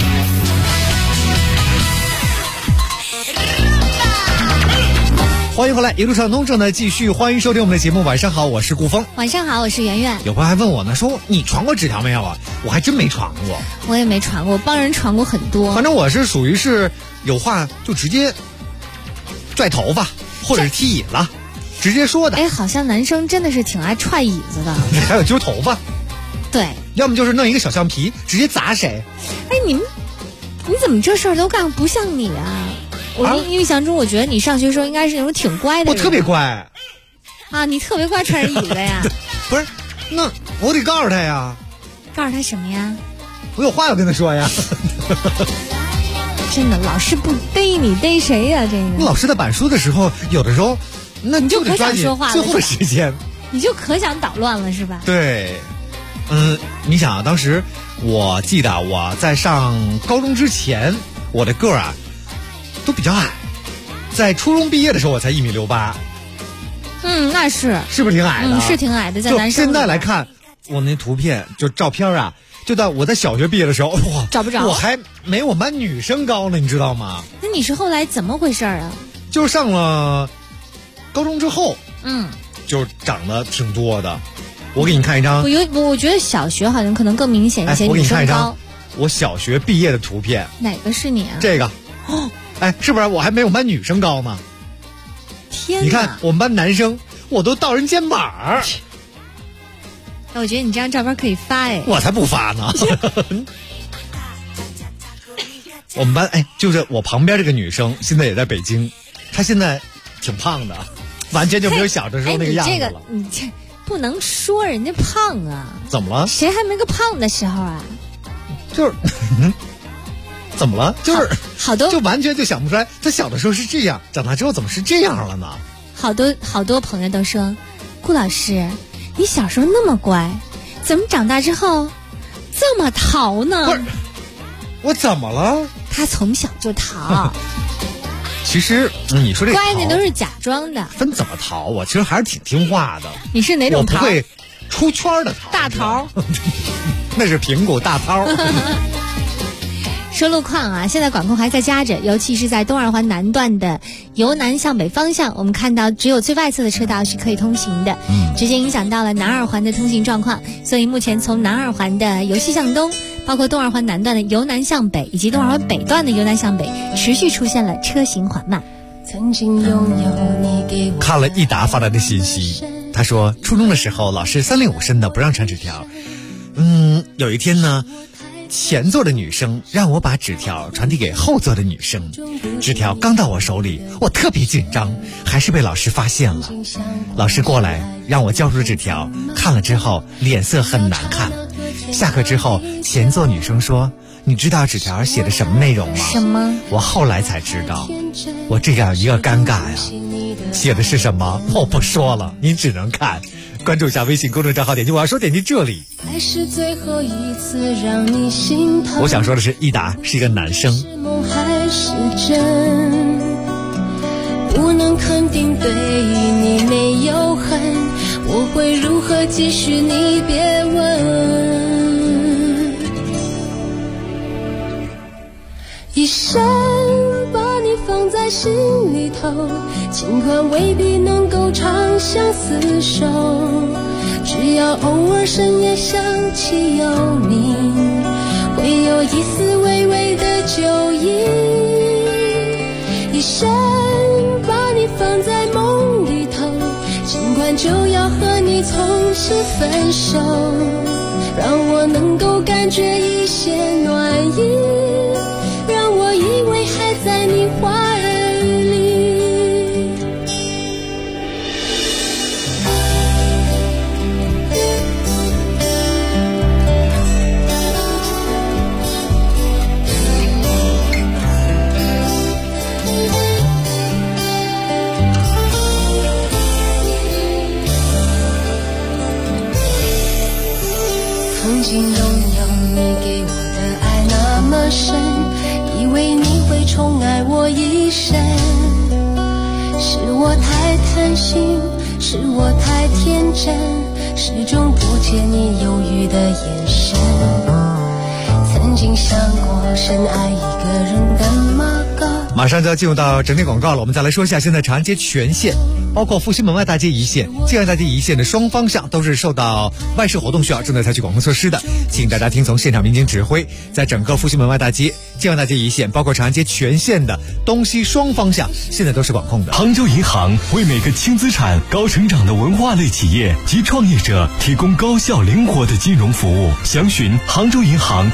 欢迎回来，一路畅通正在继续，欢迎收听我们的节目。晚上好，我是顾峰。
晚上好，我是圆圆。
有朋友还问我呢，说你传过纸条没有啊？我还真没传过。
我也没传过，帮人传过很多。
反正我是属于是有话就直接拽头发，或者是踢椅子，直接说的。
哎，好像男生真的是挺爱踹椅子的。
还有揪头发。
对。
要么就是弄一个小橡皮直接砸谁。
哎，你怎么这事儿都干不像你啊？我印象中，我觉得你上学时候应该是那种挺乖的人。
我特别乖。
啊，你特别乖踹人椅子呀？
不是，那我得告诉他呀。
告诉他什么呀？
我有话要跟他说呀。
真的，老师不逮你逮谁呀？这个
老师在板书的时候，有的时候那
你就可想说话了，
最后的时间，
你就可想捣乱了，是吧？
对。你想啊，当时我记得我在上高中之前，我的个儿啊都比较矮，在初中毕业的时候我才1.68米。
那是
不是挺矮的？
是挺矮的，在男生。
现在来看，我那图片就照片啊，就在我在小学毕业的时候，哇，
找不着，
我还没我们班女生高呢，你知道吗？
那你是后来怎么回事啊？
就上了高中之后，就长得挺多的。我给你看一张，
我觉得小学好像可能更明显一些。
我给你看一张
高
我小学毕业的图片。
哪个是你啊？
这个。是不是我还没我们班女生高呢？
天哪！
你看我们班男生，我都到人肩膀。
我觉得你这张照片可以发哎。
我才不发呢。我们班就是我旁边这个女生，现在也在北京，她现在挺胖的，完全就没有小的时候那个样子了。
你这不能说人家胖啊！
怎么了？
谁还没个胖的时候啊？
就是怎么了？就是
好多，
就完全就想不出来，他小的时候是这样，长大之后怎么是这样了呢？
好多朋友都说，顾老师，你小时候那么乖，怎么长大之后这么淘呢？
不是，我怎么了？
他从小就淘。
其实你说这
乖那都是假装的。
分怎么淘？我其实还是挺听话的。
你是哪种淘？
我不会出圈的淘。
大淘。
那是平谷大淘。
说路况啊，现在管控还在加着，尤其是在东二环南段的由南向北方向，我们看到只有最外侧的车道是可以通行的，直接影响到了南二环的通行状况。所以目前从南二环的由西向东，包括东二环南段的由南向北，以及东二环北段的由南向北，持续出现了车行缓慢。
曾经拥有你给我。
看了益达发来的信息，他说初中的时候老师3令5申的不让传纸条，有一天呢，前座的女生让我把纸条传递给后座的女生，纸条刚到我手里，我特别紧张，还是被老师发现了。老师过来让我交出纸条，看了之后脸色很难看。下课之后，前座女生说：“你知道纸条写的什么内容吗？”
什么？
我后来才知道，我这样一个尴尬呀。写的是什么？我不说了，你只能看。关注一下微信公众账号，点击我要说，点击这里。
还是最后一次让你心疼。
我想说的是，益达是一个男生。
是梦还是真？不能肯定对你没有恨，我会如何继续？你别问。一生。
生把你放在心里头，尽管未必能够长相厮守，只要偶尔深夜想起有你，会有一丝微微的酒意。一生把你放在梦里头，尽管就要和你从此分手，让我能够感觉一些暖意，让我以为还在你怀里。曾经拥有你给我的爱那么深，以为你会宠爱我一生，是我太贪心，是我太天真，始终不见你犹豫的眼神。曾经想过深爱一个人的马高。
马上就要进入到整点广告了，我们再来说一下现在长安街全线，包括复兴门外大街一线、静安大街一线的双方向都是受到外事活动需要，正在采取管控措施的，请大家听从现场民警指挥，在整个复兴门外大街、静安大街一线，包括长安街全线的东西双方向，现在都是管控的。
杭州银行为每个轻资产、高成长的文化类企业及创业者提供高效灵活的金融服务，详询杭州银行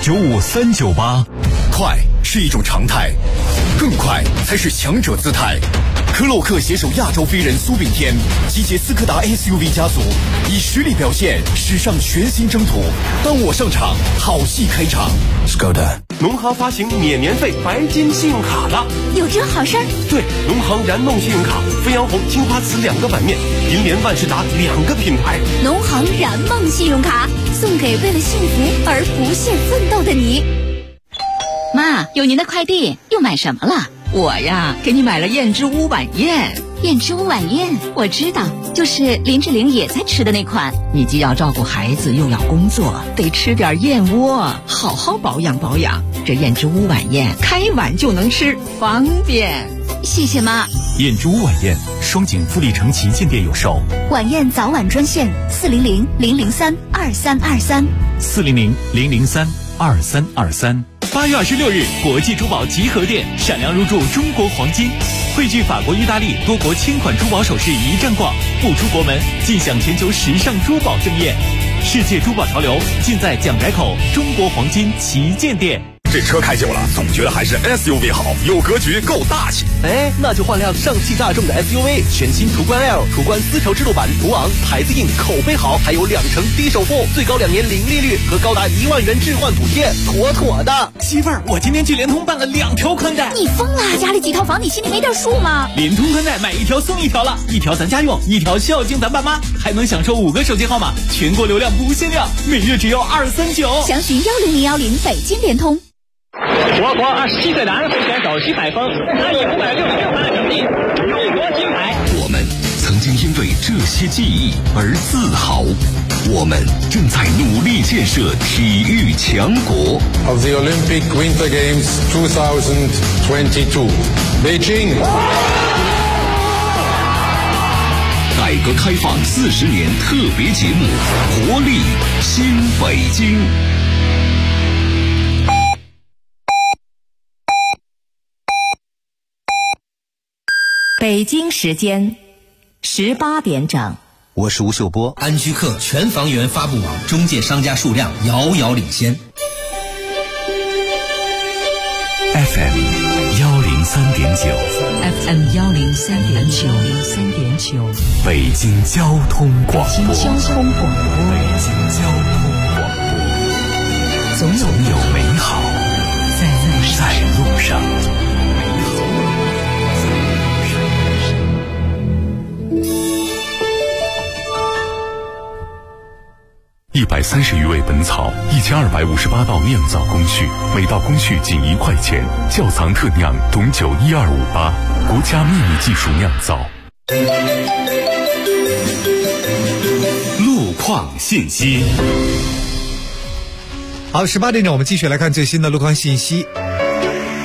95398。
快是一种常态，更快才是强者姿态。科洛克携手亚洲飞人苏炳添，集结斯柯达 SUV 家族，以实力表现史上全新征途。当我上场，好戏开场。Skoda
农行发行免年费白金信用卡了，
有这好事儿？
对，农行燃梦信用卡，飞扬红、青花瓷2个版面，银联万事达2个品牌。
农行燃梦信用卡送给为了幸福而不懈奋斗的你。
妈，有您的快递，又买什么了？
我呀，给你买了燕之屋晚宴。
燕之屋晚宴，我知道，就是林志玲也在吃的那款。
你既要照顾孩子，又要工作，得吃点燕窝，好好保养保养。这燕之屋晚宴，开碗就能吃，方便。
谢谢妈。
燕之屋晚宴，双井富力城旗舰店有售。
晚宴早晚专线400-003-2323。
400-003-2323。8月26日，国际珠宝集合店闪亮入驻中国黄金，汇聚法国、意大利多国千款珠宝首饰一站逛，不出国门尽享全球时尚珠宝盛宴。世界珠宝潮流尽在蒋宅口中国黄金旗舰店。
这车开久了，总觉得还是 SUV 好，有格局，够大气。
哎，那就换辆上汽大众的 SUV， 全新途观 L、途观丝绸之路版，途昂，牌子硬，口碑好，还有2成低首付，最高2年零利率和高达1万元置换补贴，妥妥的。
媳妇儿，我今天去联通办了2条宽带。
你疯了？家里几套房，你心里没点数吗？
联通宽带买1条送1条了，1条咱家用，1条孝敬咱爸妈，还能享受5个手机号码，全国流量不限量，每月只要239。
详询10010北京联通。
我国27岁男会选手徐海峰，他以566分的成绩勇夺金牌。
我们曾经因为这些记忆而自豪，我们正在努力建设体育强国。
Of the Olympic Winter Games 2022, Beijing。
改革开放40年特别节目，活力新北京。
北京时间18点整。
我是吴秀波。安居客全房源发布网中介商家数量遥遥领先。
FM 103.9 北京交通广播。北京交通广播，总有美好在路上。130余味本草，1258道酿造工序，每道工序仅1块钱。窖藏特酿董酒1258，国家秘密技术酿造。路况信息。
好，18点整，我们继续来看最新的路况信息。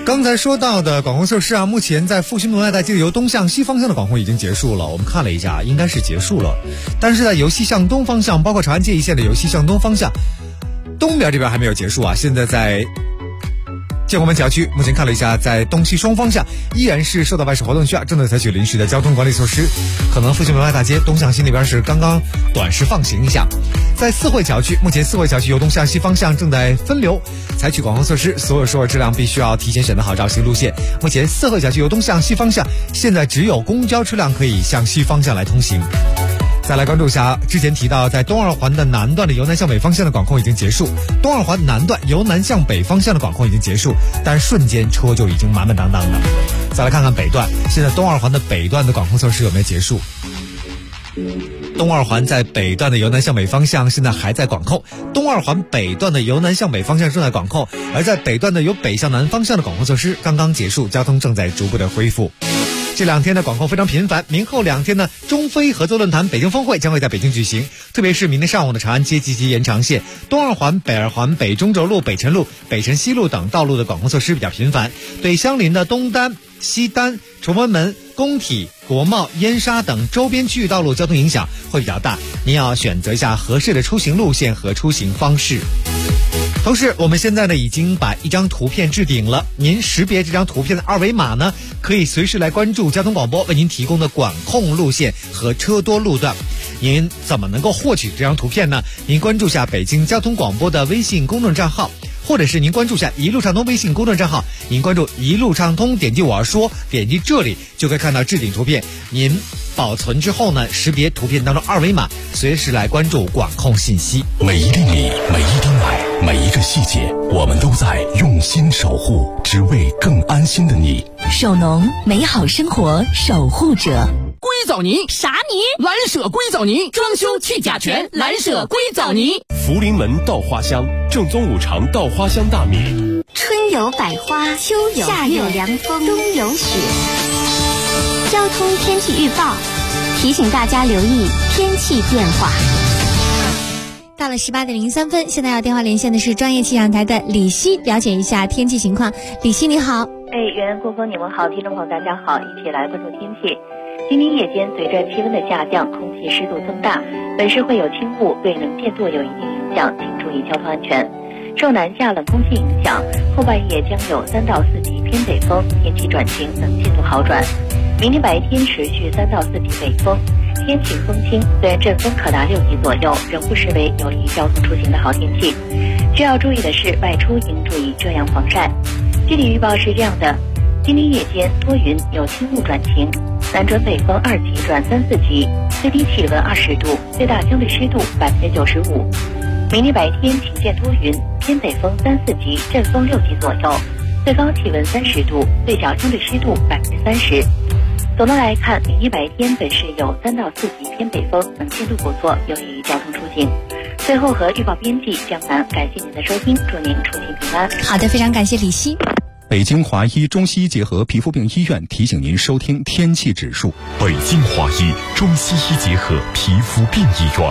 刚才说到的管控措施啊，目前在复兴门外大街由东向西方向的管控已经结束了，我们看了一下，应该是结束了。但是在由西向东方向，包括长安街一线的由西向东方向，东边这边还没有结束啊。现在在建国门桥区，目前看了一下，在东西双方向依然是受到外事活动需要，正在采取临时的交通管理措施。可能复兴门外大街东向西那边是刚刚短时放行一下。在四惠桥区，目前四惠桥区由东向西方向正在分流，采取管控措施，所有收货车辆必须要提前选择好绕行路线。目前四惠桥区由东向西方向，现在只有公交车辆可以向西方向来通行。再来关注一下之前提到在东二环的南段的由南向北方向的管控已经结束，东二环南段由南向北方向的管控已经结束，但瞬间车就已经满满当当的。再来看看北段，现在东二环的北段的管控措施有没有结束？东二环在北段的由南向北方向现在还在管控，东二环北段的由南向北方向正在管控，而在北段的由北向南方向的管控措施刚刚结束，交通正在逐步的恢复。这两天的管控非常频繁，明后2天呢，中非合作论坛北京峰会将会在北京举行，特别是明天上午的长安街及延长线、东二环、北二环、北中轴路、北辰路、北辰西路等道路的管控措施比较频繁，对相邻的东单、西单、崇文门、工体、国贸、燕莎等周边区域道路交通影响会比较大，您要选择一下合适的出行路线和出行方式。同时我们现在呢已经把一张图片置顶了，您识别这张图片的二维码呢，可以随时来关注交通广播为您提供的管控路线和车多路段。您怎么能够获取这张图片呢？您关注下北京交通广播的微信公众账号，或者是您关注下一路畅通微信公众账号，您关注一路畅通，点击我要说，点击这里就可以看到置顶图片。您保存之后呢，识别图片当中二维码，随时来关注管控信息。
每一粒米，每一滴奶，每一个细节，我们都在用心守护，只为更安心的你。
手农，美好生活守护者。
硅藻泥啥泥？蓝舍硅藻泥，装修去甲醛，蓝舍硅藻泥。
福临门稻花香，正宗五常稻花香大米。
春有百花，秋有夏有凉风，冬有雪。交通天气预报提醒大家留意天气变化。
到了18:03，现在要电话连线的是专业气象台的李希，了解一下天气情况。李希你好。
袁安、郭峰，你们好，听众朋友大家好，一起来关注天气。今天夜间随着气温的下降，空气湿度增大，本市会有轻雾，对能见度有一定影响，请注意交通安全。受南下冷空气影响，后半夜将有3到4级偏北风，天气转晴，能见度好转。明天白天持续3到4级北风，天晴风轻，虽然阵风可达6级左右，仍不失为有利于交通出行的好天气。需要注意的是，外出应注意遮阳防晒。具体预报是这样的：今天夜间多云，有轻雾转晴，南转北风2级转3、4级，最低气温20度，最大相对湿度95%。明天白天晴见多云，偏北风3、4级，阵风6级左右，最高气温30度，最小相对湿度30%。总的来看，明天白天本市有3到4级偏北风，能见度不错，有利于交通出行。最后和预报编辑江南，感谢您的收听，祝您出行平安。
好的，非常感谢李希。
北京华医中西医结合皮肤病医院提醒您收听天气指数。
北京华医中西医结合皮肤病医院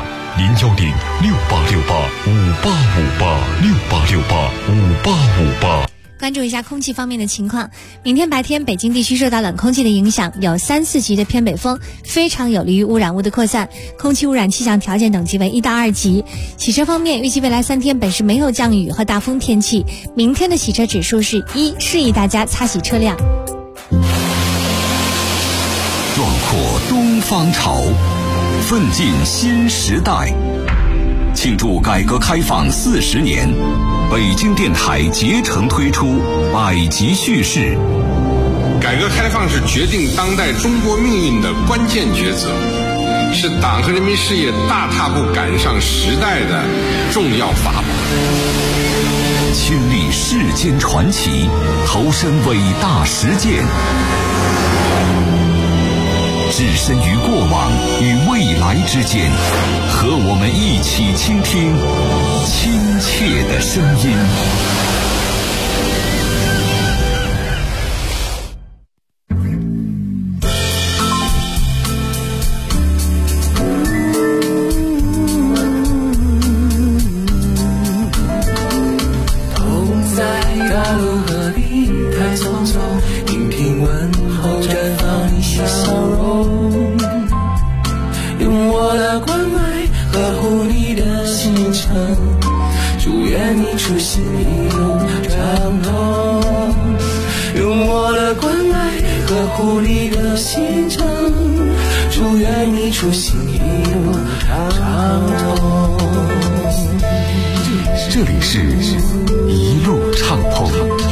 ，010-6868-5858，6868-5858。
关注一下空气方面的情况，明天白天北京地区受到冷空气的影响，有3、4级的偏北风，非常有利于污染物的扩散，空气污染气象条件等级为1到2级。洗车方面，预计未来3天本市没有降雨和大风天气，明天的洗车指数是1，适宜大家擦洗车辆。
壮阔东方潮，奋进新时代。庆祝改革开放40年，北京电台竭诚推出百集叙事。
改革开放是决定当代中国命运的关键抉择，是党和人民事业大踏步赶上时代的重要法宝。
亲历世间传奇，投身伟大实践，置身于过往与未来之间，和我们一起倾听亲切的声音。
都在大陆和你，太匆出心一路畅通，用我的关爱呵护你的心肠，祝愿你出行一路畅通。
这里是一路畅通。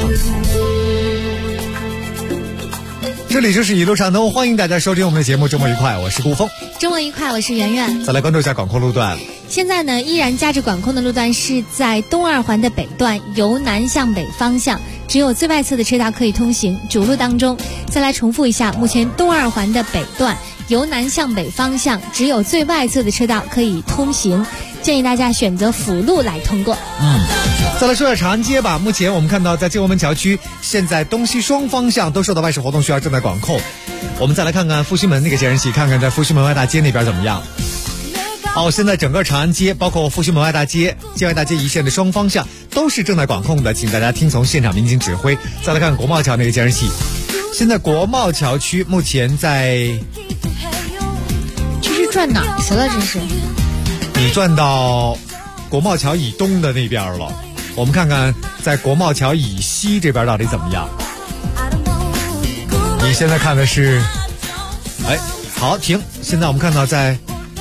这里就是一路畅通，欢迎大家收听我们的节目。周末愉快，我是顾峰。
周末愉快，我是圆圆。
再来关注一下管控路段。
现在呢，依然加之管控的路段是在东二环的北段，由南向北方向，只有最外侧的车道可以通行。主路当中，再来重复一下，目前东二环的北段由南向北方向，只有最外侧的车道可以通行，建议大家选择辅路来通过。
再来说下长安街吧。目前我们看到在建国门桥区，现在东西双方向都受到外事活动需要正在管控。我们再来看看复兴门那个节日期，看看在复兴门外大街那边怎么样。现在整个长安街，包括复兴门外大街、建外大街一线的双方向都是正在管控的，请大家听从现场民警指挥。再来看国贸桥那个节日期，现在国贸桥区目前在，
这是转哪儿去了？这是
你转到国贸桥以东的那边了。我们看看在国贸桥以西这边到底怎么样。你现在看的是，好停。现在我们看到在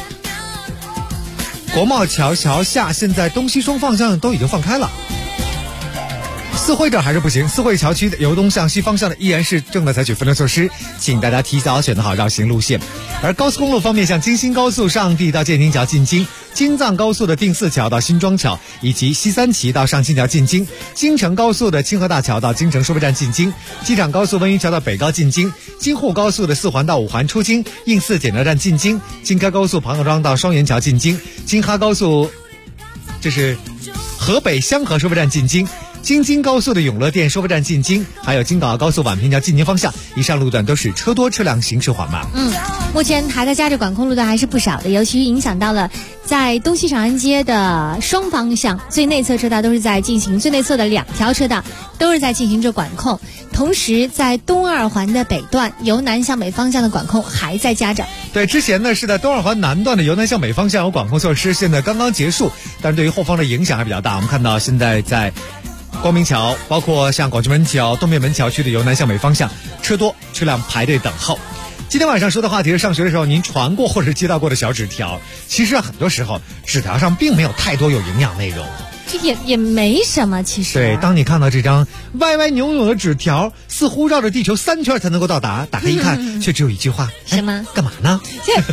国贸桥桥下，现在东西双方向都已经放开了。四惠这还是不行，四惠桥区由东向西方向的依然是正在采取分流措施，请大家提早选择好绕行路线。而高速公路方面，像京新高速上地到建宁桥进京，京藏高速的定四桥到新庄桥，以及西三旗到上清桥进京，京承高速的清河大桥到京承收费站进京，机场高速温榆桥到北高进京，京沪高速的四环到五环出京，应四检查站进京，京开高速庞各庄到双元桥进京，京哈高速这是河北香河收费站进京，京津高速的永乐店收费站进京，还有京港澳高速宛平桥进京方向，以上路段都是车多车辆行驶缓慢。
目前还在加着管控路段还是不少的，尤其是影响到了在东西长安街的双方向最内侧车道都是在进行，最内侧的2条车道都是在进行着管控。同时在东二环的北段由南向北方向的管控还在加着。
对，之前呢是在东二环南段的由南向北方向有管控措施，现在刚刚结束，但是对于后方的影响还比较大。我们看到现在在光明桥，包括像广渠门桥、东面门桥区的由南向北方向车多，车辆排队等候。今天晚上说的话题是上学的时候您传过或者接到过的小纸条。其实很多时候纸条上并没有太多有营养内容，
这也没什么。其实
对，当你看到这张歪歪扭扭的纸条，似乎绕着地球3圈才能够到达，打开一看，却只有一句话：
什么？
干嘛呢？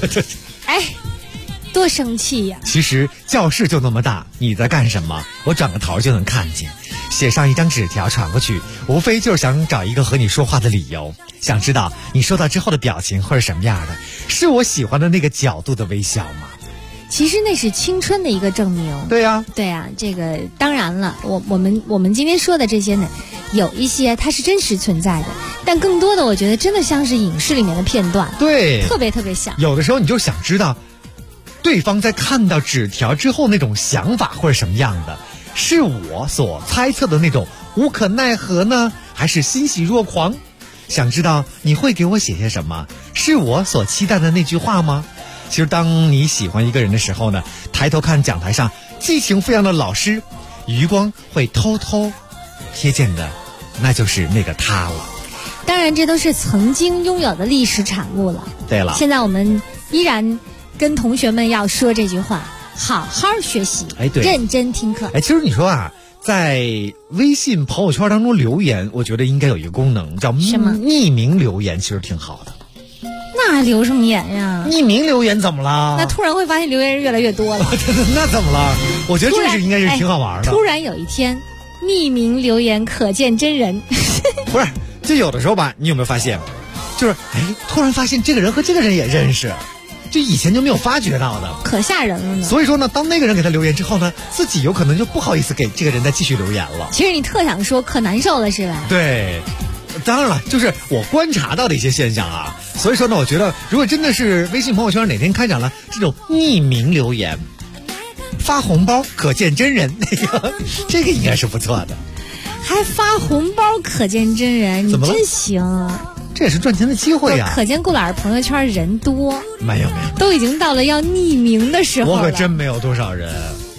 多生气呀！
其实教室就那么大，你在干什么？我转个头就能看见。写上一张纸条传过去，无非就是想找一个和你说话的理由，想知道你收到之后的表情会是什么样的，是我喜欢的那个角度的微笑吗？
其实那是青春的一个证明。
对呀，
这个当然了，我们今天说的这些呢，有一些它是真实存在的，但更多的我觉得真的像是影视里面的片段。
对，
特别特别像。
有的时候你就想知道对方在看到纸条之后那种想法会是什么样的，是我所猜测的那种无可奈何呢，还是欣喜若狂？想知道你会给我写些什么，是我所期待的那句话吗？其实当你喜欢一个人的时候呢，抬头看讲台上激情飞扬的老师，余光会偷偷瞥见的，那就是那个他了。
当然这都是曾经拥有的历史产物了。
对了，
现在我们依然跟同学们要说这句话，好好学习，
对，
认真听课。
其实你说啊，在微信朋友圈当中留言，我觉得应该有一个功能叫匿名留言，其实挺好的。
那还留什么言呀？
匿名留言怎么了？
那突然会发现留言人越来越多了。
那怎么了？我觉得这是应该是挺好玩的。
突然有一天，匿名留言可见真人。
不是，就有的时候吧，你有没有发现，就是突然发现这个人和这个人也认识，就以前就没有发觉到的，
可吓人了呢。
所以说呢，当那个人给他留言之后呢，自己有可能就不好意思给这个人再继续留言了。
其实你特想说，可难受了是吧？
对。当然了，就是我观察到的一些现象啊，所以说呢，我觉得如果真的是微信朋友圈哪天开展了这种匿名留言，发红包可见真人，这个应该是不错的。
还发红包可见真人，你真行啊！
这也是赚钱的机会呀。
可见顾老师朋友圈人多，
没有，
都已经到了要匿名的时候了。
我可真没有多少人。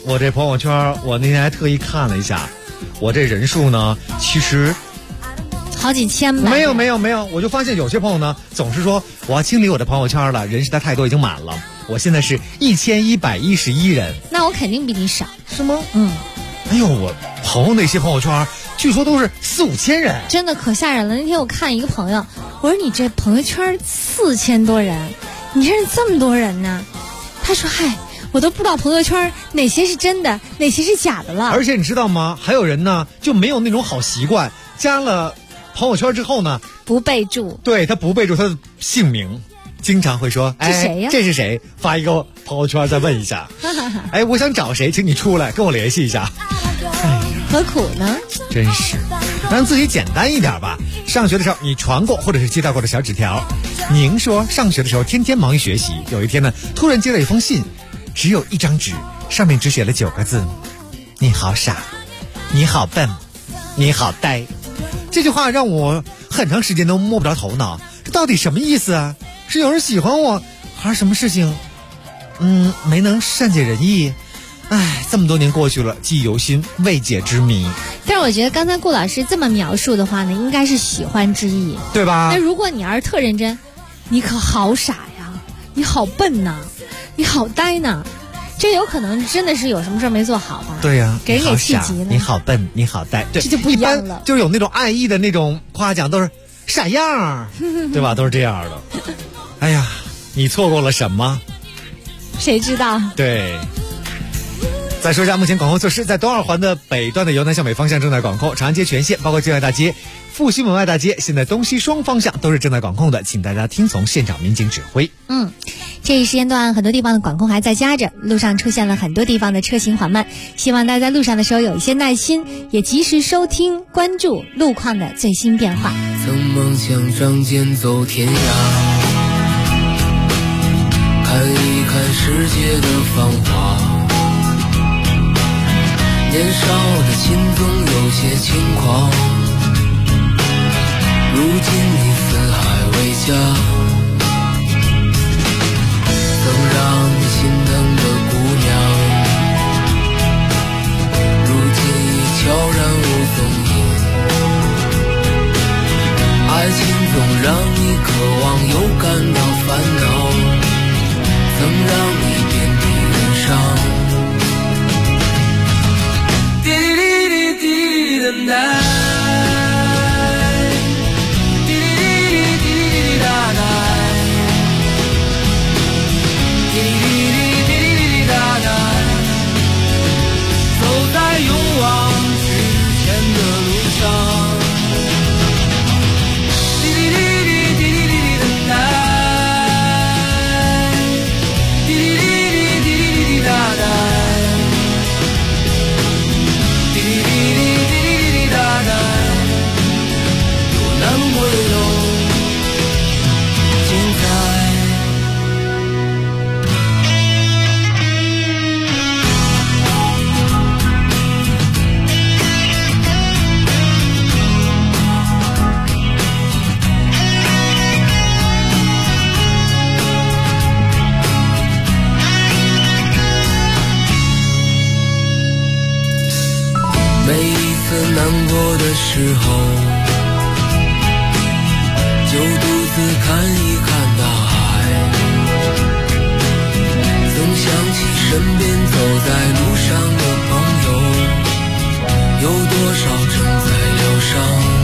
我这朋友圈，我那天还特意看了一下，我这人数呢，其实
好几千吧。
没有，我就发现有些朋友呢，总是说我要清理我的朋友圈了，人实在太多，已经满了。我现在是1111人。
那我肯定比你少，
是吗？哎呦，我朋友那些朋友圈，据说都是4、5千人，
真的可吓人了。那天我看一个朋友，我说你这朋友圈4000多人，你认识这么多人呢？他说嗨，我都不知道朋友圈哪些是真的，哪些是假的了。
而且你知道吗？还有人呢就没有那种好习惯，加了朋友圈之后呢，
不备注，
对，他不备注他的姓名，经常会说
这谁呀？
这是谁？发一个朋友圈再问一下，哎，我想找谁，请你出来跟我联系一下。
何苦呢？
真是，让自己简单一点吧。上学的时候你传过或者是接到过的小纸条，您说上学的时候天天忙于学习，有一天呢突然接了一封信，只有一张纸，上面只写了9个字：你好傻，你好笨，你好呆。这句话让我很长时间都摸不着头脑，这到底什么意思啊？是有人喜欢我，还是什么事情没能善解人意？唉，这么多年过去了，记忆犹新，未解之谜。
但是我觉得刚才顾老师这么描述的话呢，应该是喜欢之意，
对吧？
那如果你要是特认真，你可好傻呀，你好笨呐，你好呆呐，这有可能真的是有什么事没做好吧？
对呀，
给人给气急了。
你好笨，你好呆，对，
这就不一样了。
就是有那种爱意的那种夸奖，都是傻样对吧？都是这样的。哎呀，你错过了什么？
谁知道？
对。再说一下目前管控措施，在东二环的北段的由南向北方向正在管控，长安街全线包括建外大街、复兴门外大街，现在东西双方向都是正在管控的，请大家听从现场民警指挥。
这一时间段很多地方的管控还在加着，路上出现了很多地方的车行缓慢，希望大家在路上的时候有一些耐心，也及时收听关注路况的最新变化。
曾梦想仗剑走天涯，看一看世界的繁华，年少的心总有些轻狂，如今你四海为家，曾让你心疼的姑娘，如今已悄然无踪影。爱情总让你渴望又感到烦恼，曾让你遍体鳞伤。滴滴滴滴滴等待，滴滴滴滴滴滴哒哒，滴滴滴滴滴滴哒哒，走在勇往直前的路上。滴滴滴滴滴滴滴等待，滴滴滴滴滴滴滴哒哒。每一次难过的时候，就独自看一看大海，总想起身边走在路上的朋友，有多少正在疗伤。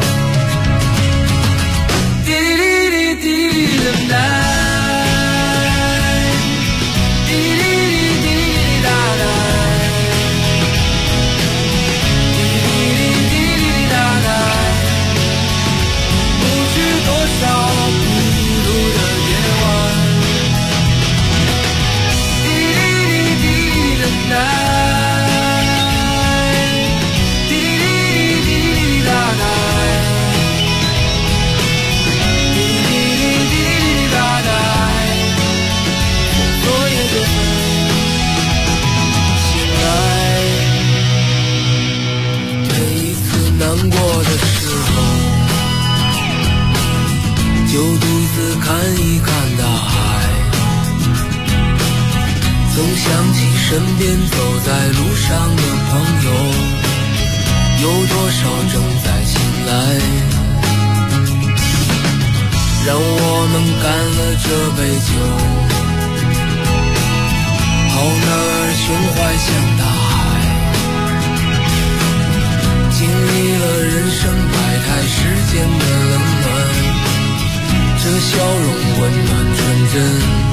滴滴滴滴滴等待，难过的时候，就独自看一看大海， 更想起身边走在路上的朋友，有多少正在醒来，让我们干了这杯酒，好男儿胸怀像大海，经历了人生百态世间的冷暖，这笑容温暖纯真，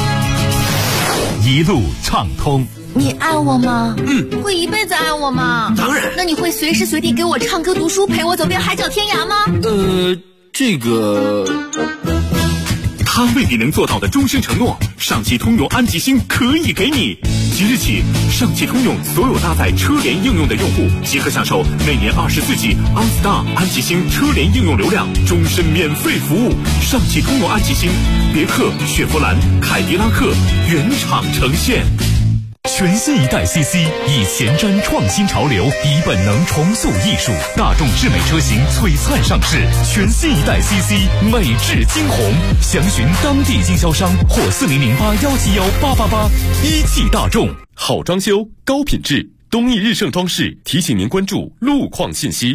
一路畅通。
你爱我吗？会一辈子爱我吗？
当然。
那你会随时随地给我唱歌读书，陪我走遍海角天涯吗？
这个
他未必能做到的终身承诺，上汽通用安吉星可以给你。即日起，上汽通用所有搭载车联应用的用户即可享受每年24季 OnStar 安吉星车联应用流量终身免费服务。上汽通用安吉星，别克、雪佛兰、凯迪拉克原厂呈现。全新一代 CC 以前瞻创新潮流，以本能重塑艺术，大众智美车型璀璨上市。全新一代 CC 美质惊鸿，详询当地经销商或4008171888。一汽大众，
好装修，高品质。东义日盛装饰提醒您关注路况信息。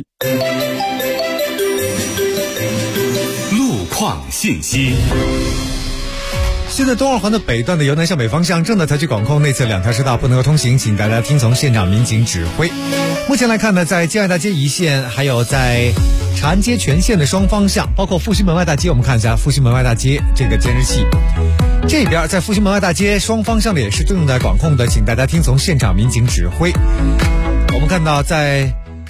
路况信息。
现在东二环的北段的由南向北方向正在采取管控，内侧两条车道不能够通行，请大家听从现场民警指挥。目前来看呢，在建爱大街一线，还有在长安街全线的双方向，包括复兴门外大街，我们看一下复兴门外大街这个监视器，这边在复兴门外大街双方向的也是正在管控的，请大家听从现场民警指挥。我们看到在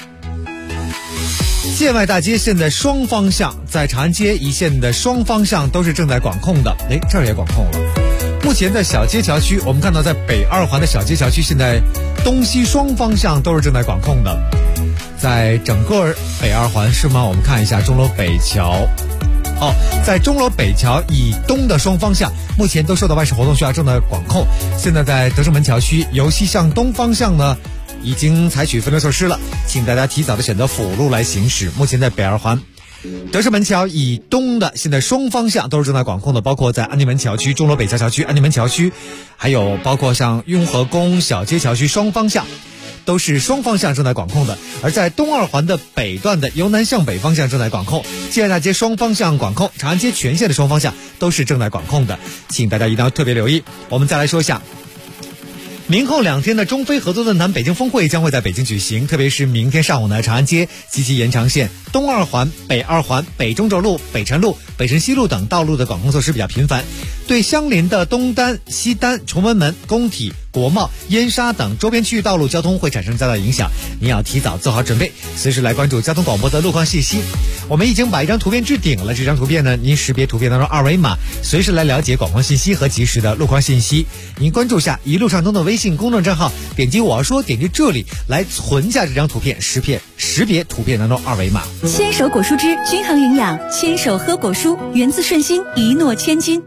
建外大街现在双方向，在长安街一线的双方向都是正在管控的。这儿也管控了。目前在小街桥区，我们看到在北二环的小街桥区，现在东西双方向都是正在管控的。在整个北二环是吗？我们看一下钟楼北桥。在钟楼北桥以东的双方向，目前都受到外事活动需要正在管控。现在在德胜门桥区由西向东方向呢，已经采取分流措施了，请大家提早的选择辅路来行驶。目前在北二环德胜门桥以东的现在双方向都是正在管控的，包括在安定门桥区、钟楼北桥桥区、安定门桥区，还有包括像雍和宫小街桥区双方向都是双方向正在管控的。而在东二环的北段的由南向北方向正在管控，建爱大街双方向管控，长安街全线的双方向都是正在管控的，请大家一定要特别留意。我们再来说一下明后2天的中非合作论坛北京峰会将会在北京举行，特别是明天上午呢，长安街及其延长线、东二环、北二环、北中轴路、北辰路、北辰西路等道路的管控措施比较频繁，对相邻的东单、西单、崇文门、工体、国贸、燕莎等周边区域道路交通会产生较大影响，您要提早做好准备，随时来关注交通广播的路况信息。我们已经把一张图片置顶了，这张图片呢，您识别图片当中二维码，随时来了解广况信息和及时的路况信息。您关注下一路畅通的微信公众账号，点击我要说，点击这里来存下这张图片，识别图片当中二维码。
牵手果蔬汁均衡营养，牵手喝果蔬，源自顺心，一诺千金。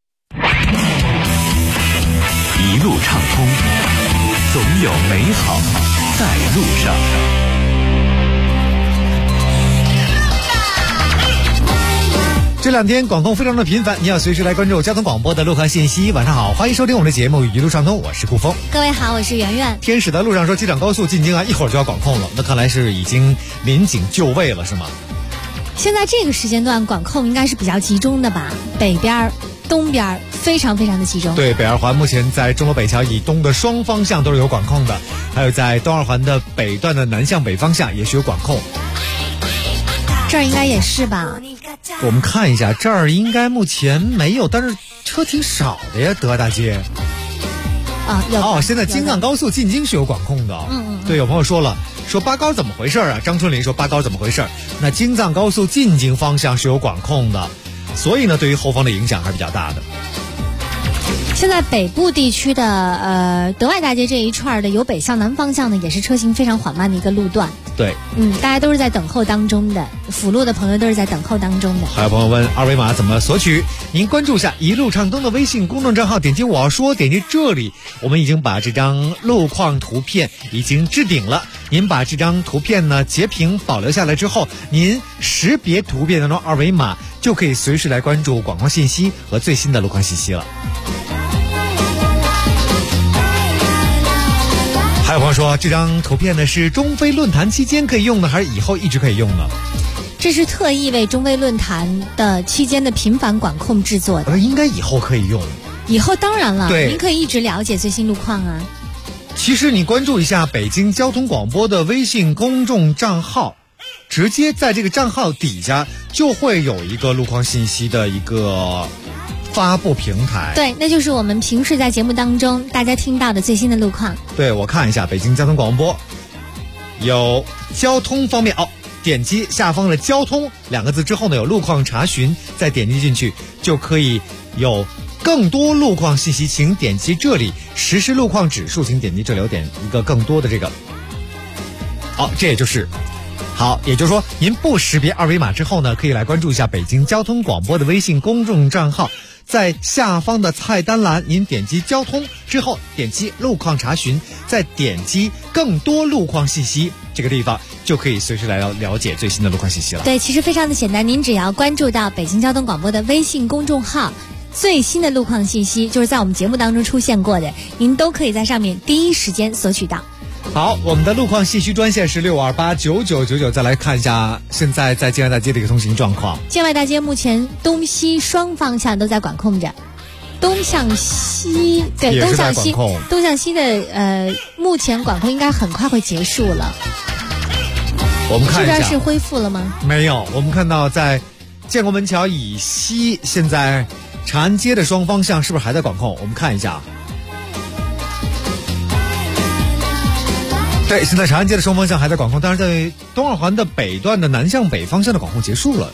一路畅通，总有美好在路上。
这2天管控非常的频繁，你要随时来关注交通广播的路况信息。晚上好，欢迎收听我们的节目《一路畅通》，我是顾峰。
各位好，我是圆圆。
天使的路上说，机场高速进京一会儿就要管控了，那看来是已经临警就位了，是吗？
现在这个时间段管控应该是比较集中的吧，北边、东边非常非常的集中。
对，北二环目前在钟楼北桥以东的双方向都是有管控的，还有在东二环的北段的南向北方向也是有管控。
这儿应该也是吧？
我们看一下，这儿应该目前没有，但是车挺少的呀，德爱大街。现在京藏高速进京是有管控的。对，有朋友说了，说八高怎么回事啊？张春林说八高怎么回事？那京藏高速进京方向是有管控的，所以呢，对于后方的影响还是比较大的。
现在北部地区的德爱大街这一串的由北向南方向呢，也是车行非常缓慢的一个路段。
对，
大家都是在等候当中的，辅路的朋友都是在等候当中的。
还有朋友问二维码怎么索取，您关注下一路畅通的微信公众账号，点击我要说，点击这里，我们已经把这张路况图片已经置顶了。您把这张图片呢截屏保留下来之后，您识别图片当中二维码，就可以随时来关注广告信息和最新的路况信息了。 还有朋友说，这张图片呢是中非论坛期间可以用的，还是以后一直可以用呢？
这是特意为中非论坛的期间的频繁管控制作的。
应该以后可以用。
以后当然了，
对，
您可以一直了解最新路况啊。
其实你关注一下北京交通广播的微信公众账号，直接在这个账号底下就会有一个路况信息的一个发布平台。
对，那就是我们平时在节目当中大家听到的最新的路况。
对，我看一下北京交通广播有交通方面点击下方的交通2个字之后呢，有路况查询，再点击进去就可以有更多路况信息，请点击这里实时路况指数，请点击这里有点一个更多的这个。这也就是好，也就是说您不识别二维码之后呢，可以来关注一下北京交通广播的微信公众账号，在下方的菜单栏您点击交通之后点击路况查询，再点击更多路况信息，这个地方就可以随时来了解最新的路况信息了。
对，其实非常的简单，您只要关注到北京交通广播的微信公众号，最新的路况信息就是在我们节目当中出现过的，您都可以在上面第一时间索取到。
好，我们的路况信息专线是6289999，再来看一下现在在建外大街的一个通行状况。
建外大街目前东西双方向都在管控着，东向西，对，东向西的目前管控应该很快会结束了。
我们看一下
这边是恢复了吗？
没有，我们看到在建国门桥以西，现在长安街的双方向是不是还在管控？我们看一下。对，现在长安街的双方向还在管控，但是在东二环的北段的南向北方向的管控结束了。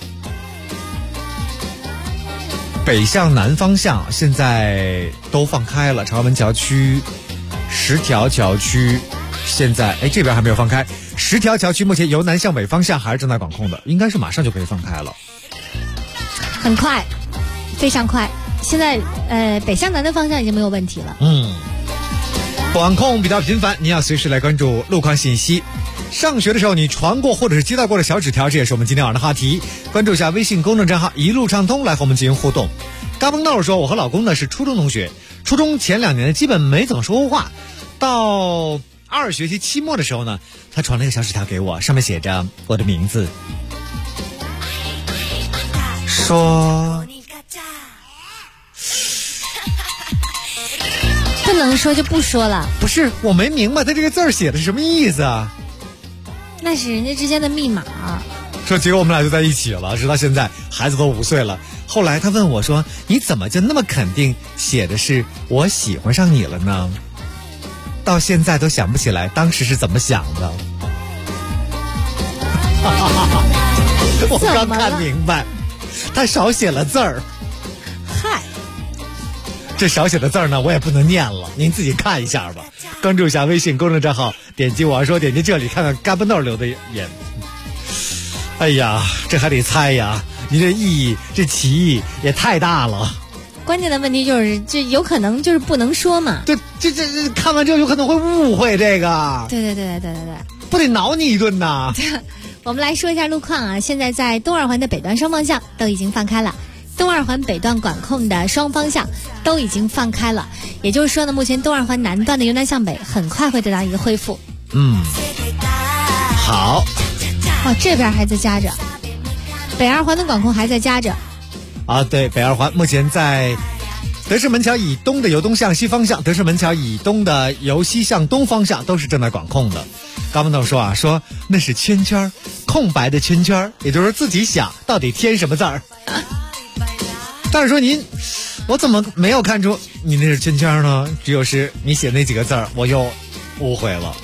北向南方向现在都放开了，长安门桥区、十条桥区现在这边还没有放开。十条桥区目前由南向北方向还是正在管控的，应该是马上就可以放开了。
很快，非常快。现在北向南的方向已经没有问题了。
管控比较频繁，你要随时来关注路况信息。上学的时候你传过或者是接到过的小纸条，这也是我们今天晚上的话题。关注一下微信公众账号一路畅通，来和我们进行互动。嘎嘣豆说，我和老公呢是初中同学，初中前2年基本没怎么说过话，到2学期期末的时候呢，他传了一个小纸条给我，上面写着我的名字，说
不能说就不说了。
不是，我没明白他这个字写的是什么意思啊？
那是人家之间的密码。
说结果我们俩就在一起了，直到现在，孩子都5岁了。后来他问我说，你怎么就那么肯定写的是我喜欢上你了呢？到现在都想不起来当时是怎么想的。我刚看明白，他少写了字儿。
嗨，
这少写的字儿呢，我也不能念了，您自己看一下吧。关注一下微信公众账号，点击我说，点击这里看看嘎嘣豆留的言。哎呀，这还得猜呀，你这意义，这歧义也太大了。
关键的问题就是，这有可能就是不能说嘛。
对，这看完之后有可能会误会这个。
对，
不得挠你一顿呐。
我们来说一下路况啊，现在在东二环的北段双方向都已经放开了。东二环北段管控的双方向都已经放开了，也就是说呢，目前东二环南段的由南向北很快会得到一个恢复。
好。
这边还在加着，北二环的管控还在加着。
对，北二环目前在德胜门桥以东的由东向西方向，德胜门桥以东的由西向东方向都是正在管控的。刚刚说说那是圈圈，空白的圈圈，也就是自己想到底添什么字儿。但是说我怎么没有看出你那是圈圈呢？只有是你写那几个字儿，我又误会了。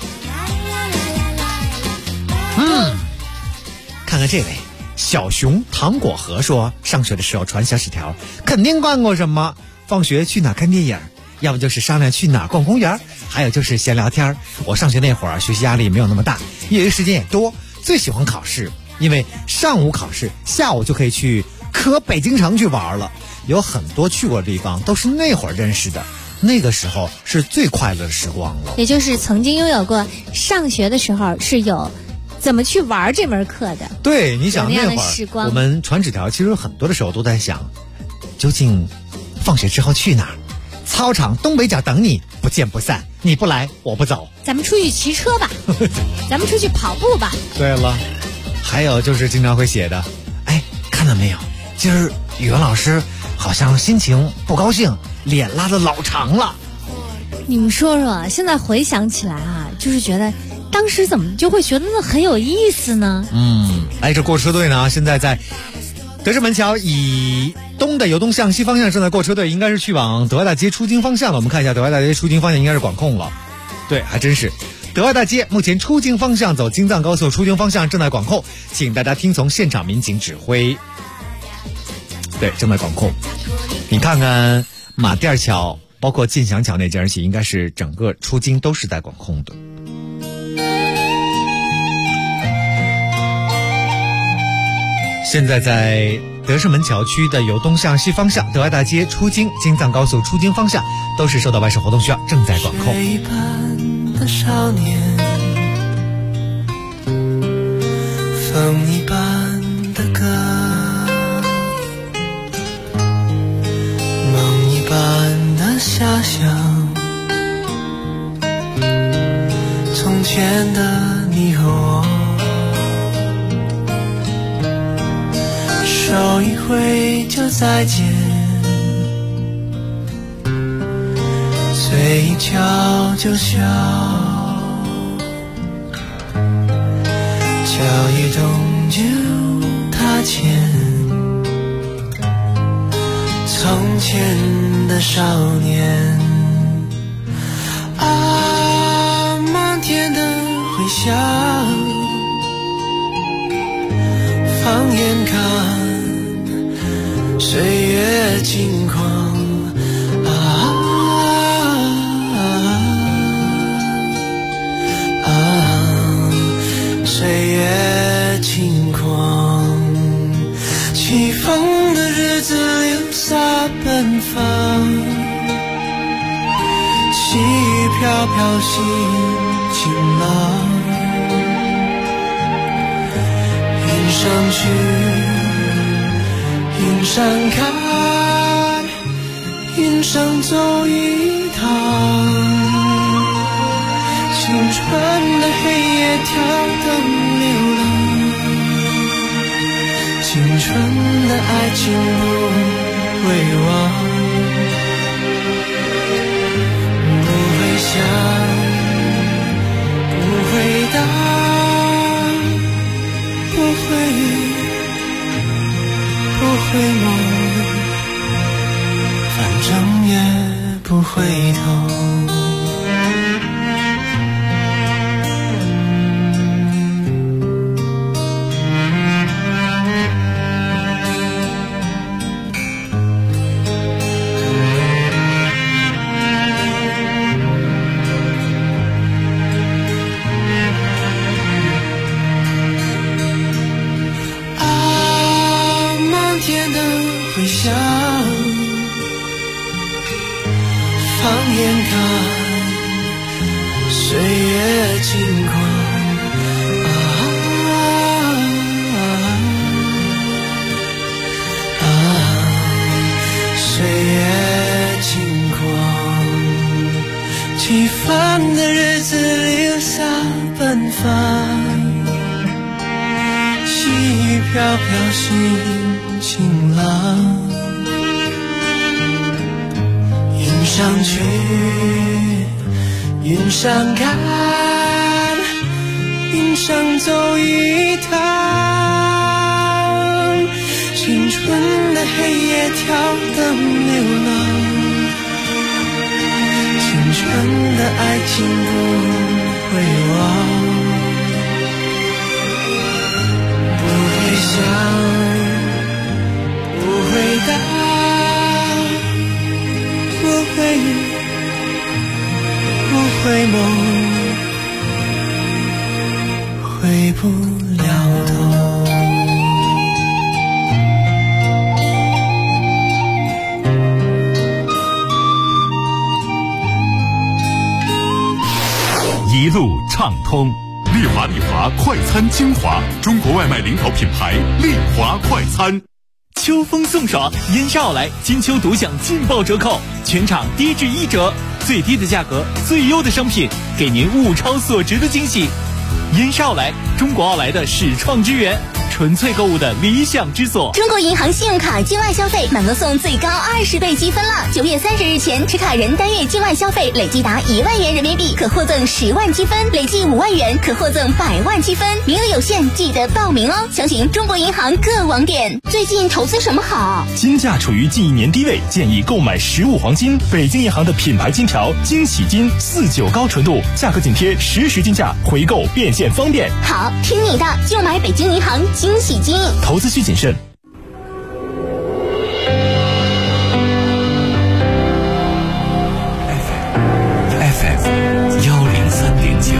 看看这位小熊糖果盒说，上学的时候传小纸条，肯定干过什么？放学去哪看电影，要不就是商量去哪逛公园，还有就是闲聊天。我上学那会儿学习压力没有那么大，业余时间也多，最喜欢考试，因为上午考试，下午就可以去北京城去玩了。有很多去过的地方都是那会儿认识的，那个时候是最快乐的时光了。
也就是曾经拥有过上学的时候是有怎么去玩这门课的。
对，你想那会儿我们传纸条，其实很多的时候都在想，究竟放学之后去哪儿？ 操场东北角等你，不见不散。你不来，我不走。
咱们出去骑车吧，咱们出去跑步吧。
对了，还有就是经常会写的，哎，看到没有？今儿语文老师好像心情不高兴，脸拉得老长了。
你们说说，现在回想起来啊，就是觉得当时怎么就会觉得那很有意思呢？
哎，这过车队呢，现在在德胜门桥以东的由东向西方向正在过车队，应该是去往德外大街出京方向了。我们看一下德外大街出京方向应该是管控了。对，还真是。德外大街目前出京方向走京藏高速出京方向正在管控，请大家听从现场民警指挥。对，正在管控。你看看马甸桥，包括进祥桥那间，而且应该是整个出京都是在管控的。现在在德胜门桥区的由东向西方向德外大街出京京藏高速出京方向都是受到外事活动需要，正在管控。
水一般的少年，风一般的歌，梦一般的遐想，从前的你和我，手一挥就再见，嘴一翘就笑，脚一动就踏前，从前的少年啊，漫天的回响，放眼看岁月轻狂岁月轻狂，起风的日子留下奔放，细雨飘飘心晴朗，云上去云上看，云上走一趟，青春的黑夜跳灯流浪，青春的爱情不会忘，不会想，不会答，不会梦，反正也不回头。回想，放眼看岁月轻狂岁月轻狂，起风的日子留下奔放，细雨飘飘心晴朗，云上去云上看，云上走一趟，青春的黑夜跳灯流浪，青春的爱情不会忘，不会想不会答，不会梦，回不了头。
一路畅通，丽华快餐精华，中国外卖领导品牌丽华快餐。
秋风送爽，烟沙奥莱金秋独享劲爆折扣，全场低至1折，最低的价格，最优的商品，给您物超所值的惊喜。烟沙奥莱，中国奥莱的始创之源，纯粹购物的理想之所。
中国银行信用卡境外消费满额送最高20倍积分了！9月30日前持卡人单月境外消费累计达1万元人民币，可获赠10万积分；累计5万元可获赠100万积分。名额有限，记得报名哦！详询中国银行各网点。最近投资什么好？
金价处于近1年低位，建议购买实物黄金。北京银行的品牌金条惊喜金49高纯度，价格紧贴实时金价，回购变现方便。
好，听你的，就买北京银行惊喜金。
投资需谨慎。
FM 103.9，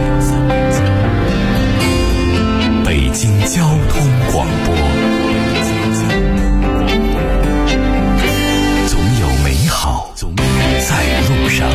北京交通广播。总有美好在路上。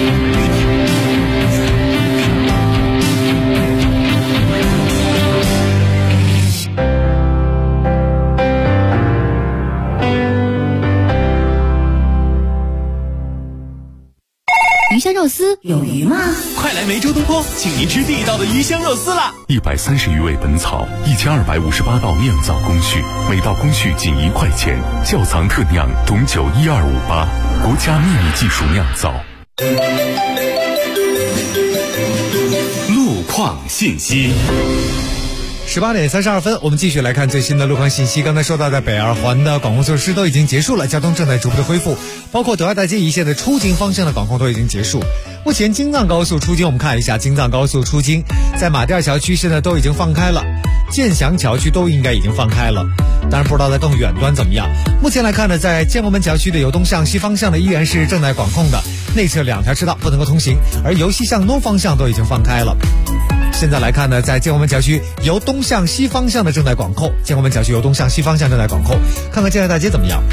鱼香肉丝有鱼吗？
快来梅州东坡，请您吃地道的鱼香肉丝啦
！130余味本草，1258道酿造工序，每道工序仅1块钱。窖藏特酿董酒12588，国家秘密技术酿造。
路况信息。
18点32分，我们继续来看最新的路况信息。刚才说到的北二环的管控措施都已经结束了，交通正在逐步的恢复，包括德爱大街一线的出京方向的管控都已经结束。目前京藏高速出京，我们看一下京藏高速出京，在马甸桥区现在都已经放开了，建祥桥区都应该已经放开了。当然不知道在更远端怎么样。目前来看呢，在建国门桥区的由东向西方向的依然是正在管控的，内侧2条车道不能够通行，而由西向东方向都已经放开了。现在来看呢，在建国门桥区由东向西方向的正在管控，建国门桥区由东向西方向正在管控。看看建外大街怎么样？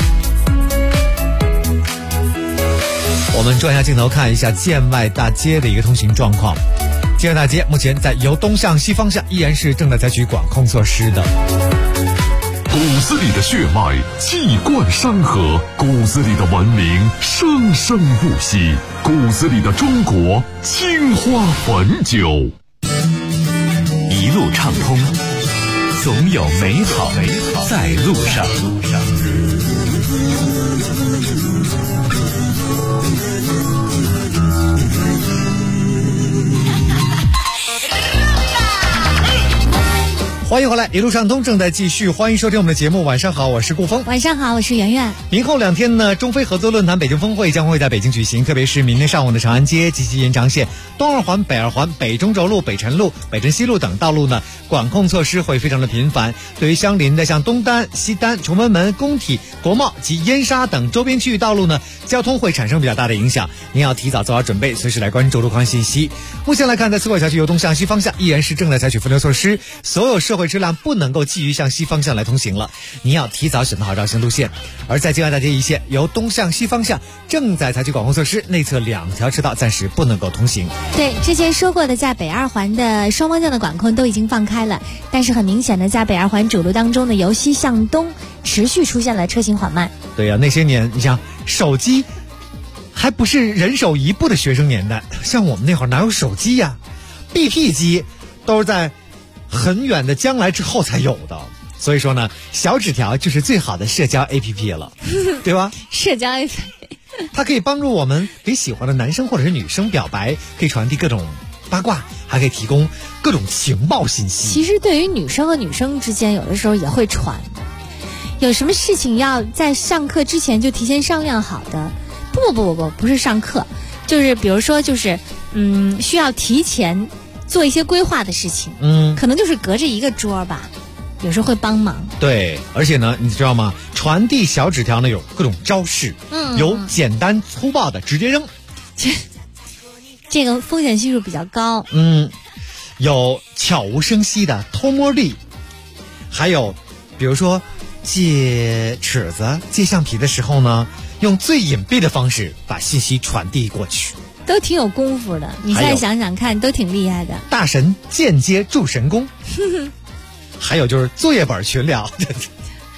我们转一下镜头看一下建外大街的一个通行状况。建外大街目前在由东向西方向依然是正在采取管控措施的。
骨子里的血脉气贯山河，骨子里的文明生生不息，骨子里的中国青花汾酒。
一路畅通，总有美好在路上。
欢迎回来，一路畅通正在继续，欢迎收听我们的节目。晚上好，我是顾峰。
晚上好，我是圆圆。
明后2天呢，中非合作论坛北京峰会将会在北京举行，特别是明天上午的长安街及其延长线、东二环、北二环、北中轴路、北辰路、北辰西路等道路呢，管控措施会非常的频繁。对于相邻的像东单、西单、崇文门、工体、国贸及燕莎等周边区域道路呢，交通会产生比较大的影响。您要提早做好准备，随时来关注路况信息。目前来看，在四果桥区由东向西方向依然是正在采取分流措施，所有社会车辆不能够基于向西方向来通行了，您要提早选择好绕行路线。而在京外大街一线由东向西方向正在采取管控措施，内侧2条车道暂时不能够通行。
对，之前说过的，在北二环的双方向的管控都已经放开了，但是很明显的，在北二环主路当中呢，由西向东持续出现了车行缓慢。
对呀，那些年你像手机还不是人手一部的学生年代，像我们那会儿哪有手机呀？BP 机都是在很远的将来之后才有的。所以说呢，小纸条就是最好的社交 APP 了，对吧？
社交 APP
它可以帮助我们给喜欢的男生或者是女生表白，可以传递各种八卦，还可以提供各种情报信息。
其实对于女生和女生之间，有的时候也会传的。有什么事情要在上课之前就提前商量好的？不是上课，就是比如说就是需要提前做一些规划的事情，可能就是隔着一个桌吧，有时候会帮忙。
对，而且呢，你知道吗？传递小纸条呢有各种招式，有简单粗暴的直接扔，
这个风险系数比较高。
有悄无声息的偷摸力，还有比如说借尺子、借橡皮的时候呢，用最隐蔽的方式把信息传递过去，
都挺有功夫的。你再想想看，都挺厉害的。
大神间接助神功。还有就是作业本群聊。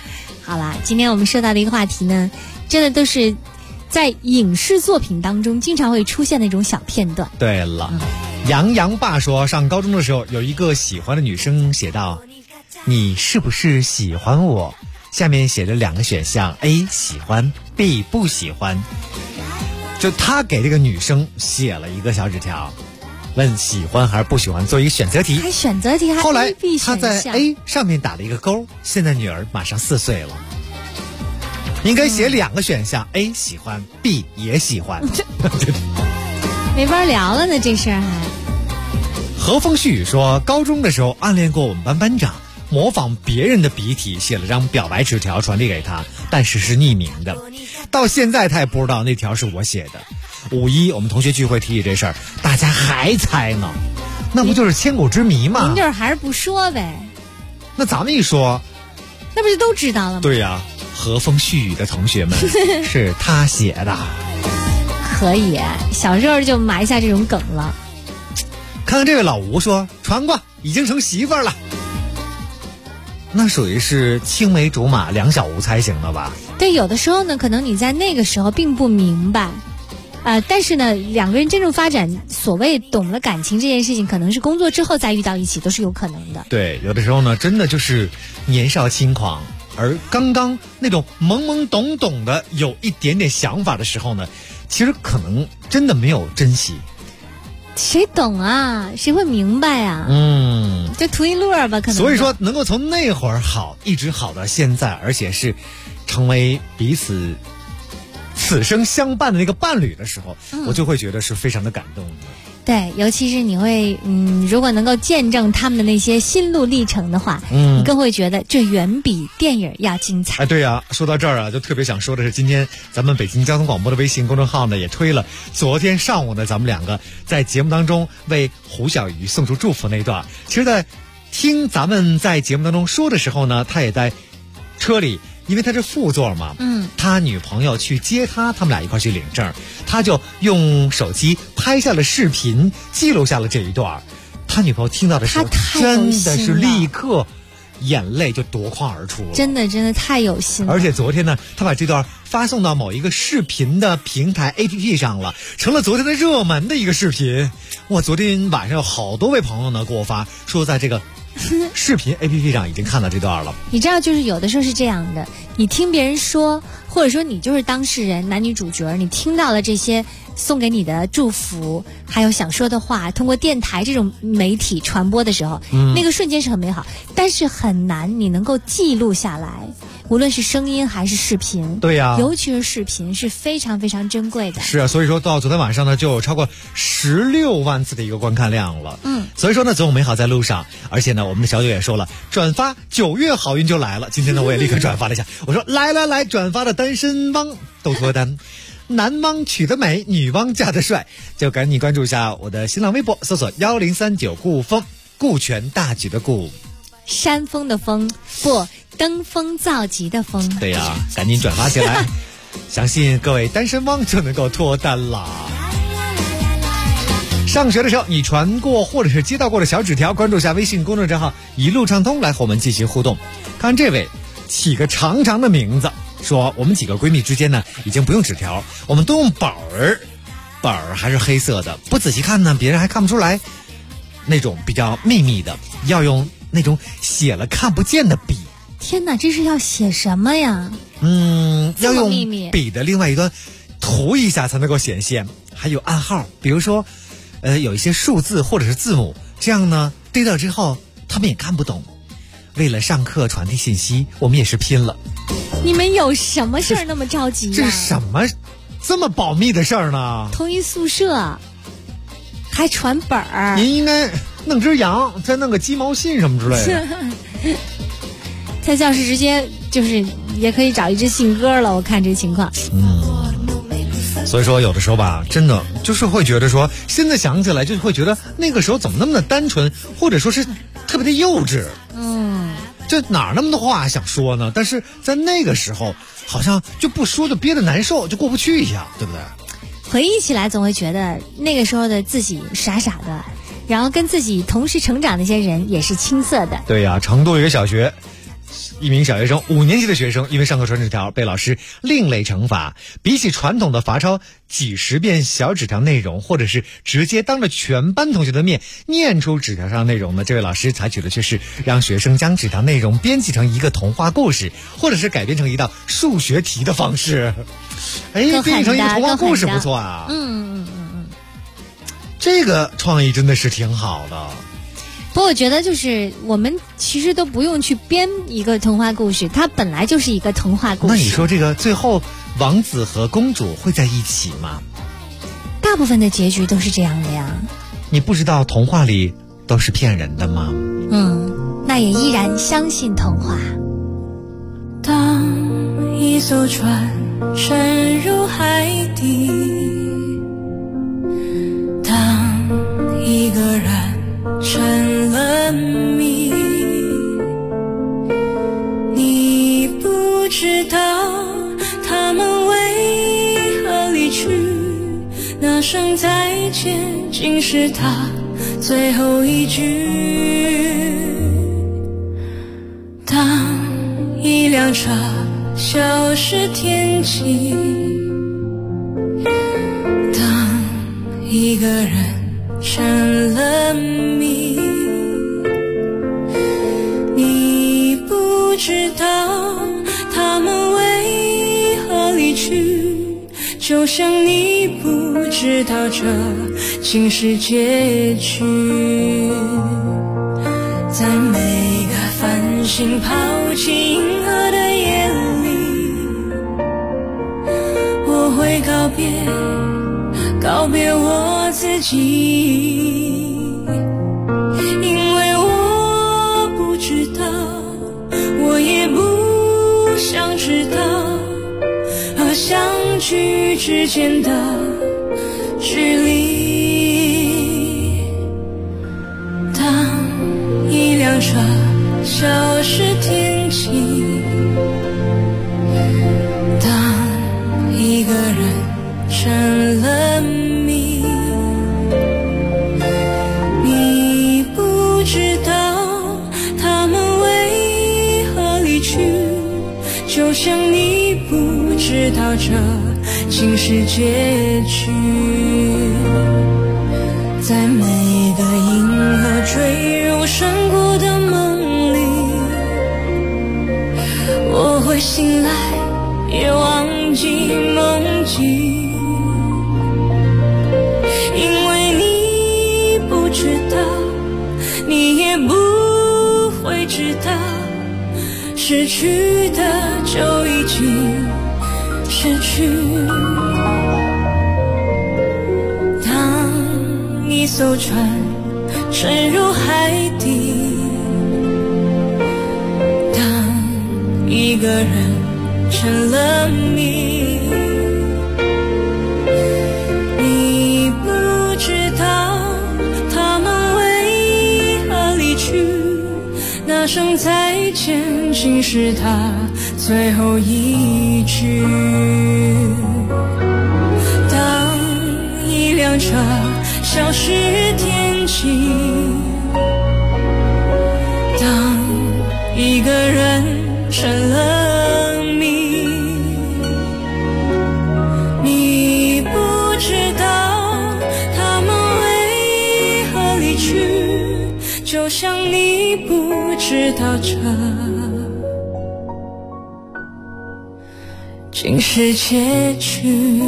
好啦，今天我们说到的一个话题呢，真的都是在影视作品当中经常会出现的一种小片段。
对了，杨洋爸说，上高中的时候有一个喜欢的女生写道：“你是不是喜欢我？”下面写着2个选项 ：A 喜欢 ，B 不喜欢。就他给这个女生写了一个小纸条，问喜欢还是不喜欢，做一个选择题。
还选择题，还 A B 选项。
后来他在 A 上面打了一个勾，现在女儿马上4岁了。应该写2个选项，A 喜欢 ，B 也喜欢。
没法聊了呢，这事儿还。
和风细雨说，高中的时候暗恋过我们班班长，模仿别人的笔体写了张表白纸条传递给他，但是是匿名的，到现在他也不知道那条是我写的。5·1我们同学聚会提起这事儿，大家还猜呢，那不就是千古之谜吗？
您就是还是不说呗。
那咱们一说，
那不就都知道了吗？
对呀，和风细雨的同学们是他写的。
可以，小时候就埋下这种梗了。
看看这位老吴说，传过，已经成媳妇儿了。那属于是青梅竹马两小无猜型的吧？
对，有的时候呢，可能你在那个时候并不明白，但是呢，两个人真正发展，所谓懂了感情这件事情，可能是工作之后再遇到一起都是有可能的。
对，有的时候呢，真的就是年少轻狂，而刚刚那种懵懵懂懂的有一点点想法的时候呢，其实可能真的没有珍惜。
谁懂啊？谁会明白啊？就图一乐吧，可能。
所以说，能够从那会儿好，一直好到现在，而且是成为彼此此生相伴的那个伴侣的时候，我就会觉得是非常的感动的。
对，尤其是你会，如果能够见证他们的那些心路历程的话，你更会觉得这远比电影要精彩。
哎，对呀，说到这儿啊，就特别想说的是，今天咱们北京交通广播的微信公众号呢，也推了昨天上午呢，咱们2个在节目当中为胡小鱼送出祝福那一段。其实，在听咱们在节目当中说的时候呢，他也在车里。因为他是副座嘛，他女朋友去接他，他们俩一块去领证，他就用手机拍下了视频，记录下了这一段。他女朋友听到的时候，真的是立刻眼泪就夺眶而出了，
真的太有心了。
而且昨天呢，他把这段发送到某一个视频的平台 APP 上了，成了昨天的热门的一个视频。哇，昨天晚上有好多位朋友呢给我发说，在这个视频 APP 上已经看到这段了。
你知道，就是有的时候是这样的，你听别人说，或者说你就是当事人，男女主角，你听到了这些送给你的祝福，还有想说的话，通过电台这种媒体传播的时候，那个瞬间是很美好，但是很难你能够记录下来，无论是声音还是视频。
对呀，
尤其是视频是非常非常珍贵的。
是啊，所以说到昨天晚上呢，就有超过16万次的一个观看量了。所以说呢，总有美好在路上。而且呢，我们的小九也说了，转发9月好运就来了。今天呢，我也立刻转发了一下，我说来，转发的单身汪都脱单。男汪娶得美，女汪嫁得帅，就赶紧关注一下我的新浪微博，搜索1039顾风，顾全大局的顾，
山峰的峰，不，登峰造极的峰。
对呀，赶紧转发起来，相信各位单身汪就能够脱单啦。上学的时候你传过或者是接到过的小纸条，关注一下微信公众账号一路畅通，来和我们进行互动。看这位起个长长的名字，说我们几个闺蜜之间呢，已经不用纸条，我们都用本儿还是黑色的，不仔细看呢，别人还看不出来，那种比较秘密的，要用那种写了看不见的笔。
天哪，这是要写什么呀？
要用笔的另外一端涂一下才能够显现，还有暗号，比如说有一些数字或者是字母，这样呢对到之后他们也看不懂。为了上课传递信息，我们也是拼了。
你们有什么事儿那么着急
这是什么这么保密的事儿呢？
同一宿舍还传本儿，
您应该弄只羊，再弄个鸡毛信什么之类的。
在教室直接就是也可以找一只信鸽了，我看这情况。
所以说有的时候吧，真的就是会觉得说，现在想起来就会觉得那个时候怎么那么的单纯，或者说是特别的幼稚。这哪那么多话想说呢？但是在那个时候好像就不说就憋得难受，就过不去一样，对不对？
回忆起来总会觉得那个时候的自己傻傻的，然后跟自己同时成长的那些人也是青涩的。
对呀，成都有一个小学一名小学生5年级的学生因为上课传纸条被老师另类惩罚，比起传统的罚抄几十遍小纸条内容，或者是直接当着全班同学的面念出纸条上的内容呢，这位老师采取的却是让学生将纸条内容编辑成一个童话故事，或者是改编成一道数学题的方式。编辑成一个童话故事不错啊。这个创意真的是挺好的。
不过我觉得就是我们其实都不用去编一个童话故事，它本来就是一个童话故事。
那你说这个最后王子和公主会在一起吗？
大部分的结局都是这样的呀。
你不知道童话里都是骗人的吗？
那也依然相信童话。
当一艘船沉入海底，当一个人成了谜，你不知道他们为何离去，那声再见竟是他最后一句。当一辆车消失天际，当一个人成了谜，你不知道他们为何离去，就像你不知道这竟是结局。在每个繁星抛弃银河的夜里，我会告别我自己，因为我不知道，我也不想知道，和相聚之间的距离。当一辆车消失天际，当一个人成了谜，你不知道他们为何离去，就像你不知道这竟是结局。在每个银河坠入山谷的梦里，我会醒来也忘记梦境，因为你不知道，你也不会知道，失去的就已经失去。当一艘船沉入海底，当一个人成了谜，你不知道他们为何离去，那声再见竟是他最后一句。当一辆车消失天际，当一个人成了谜，你不知道他们为何离去，就像你不知道这竟是结局。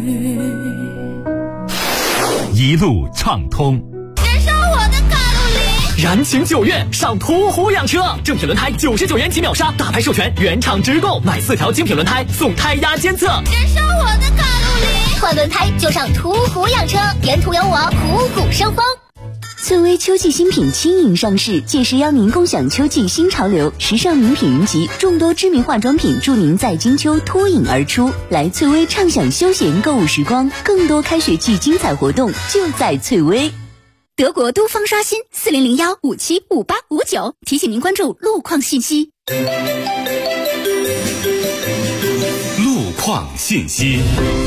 一路畅通。
燃烧我的卡路里！
燃情9月上途虎养车，正品轮胎99元起秒杀，大牌授权原厂直购，买4条精品轮胎送胎压监测。
燃烧我的卡路里！
换轮胎就上途虎养车，沿途有我虎虎生风。
翠微秋季新品轻盈上市，届时邀您共享秋季新潮流，时尚名品云集，众多知名化妆品助您在金秋脱颖而出。来翠微畅享休闲购物时光，更多开学季精彩活动就在翠微。
德国都方刷新401575859，提醒您关注路况信息。
路况信息。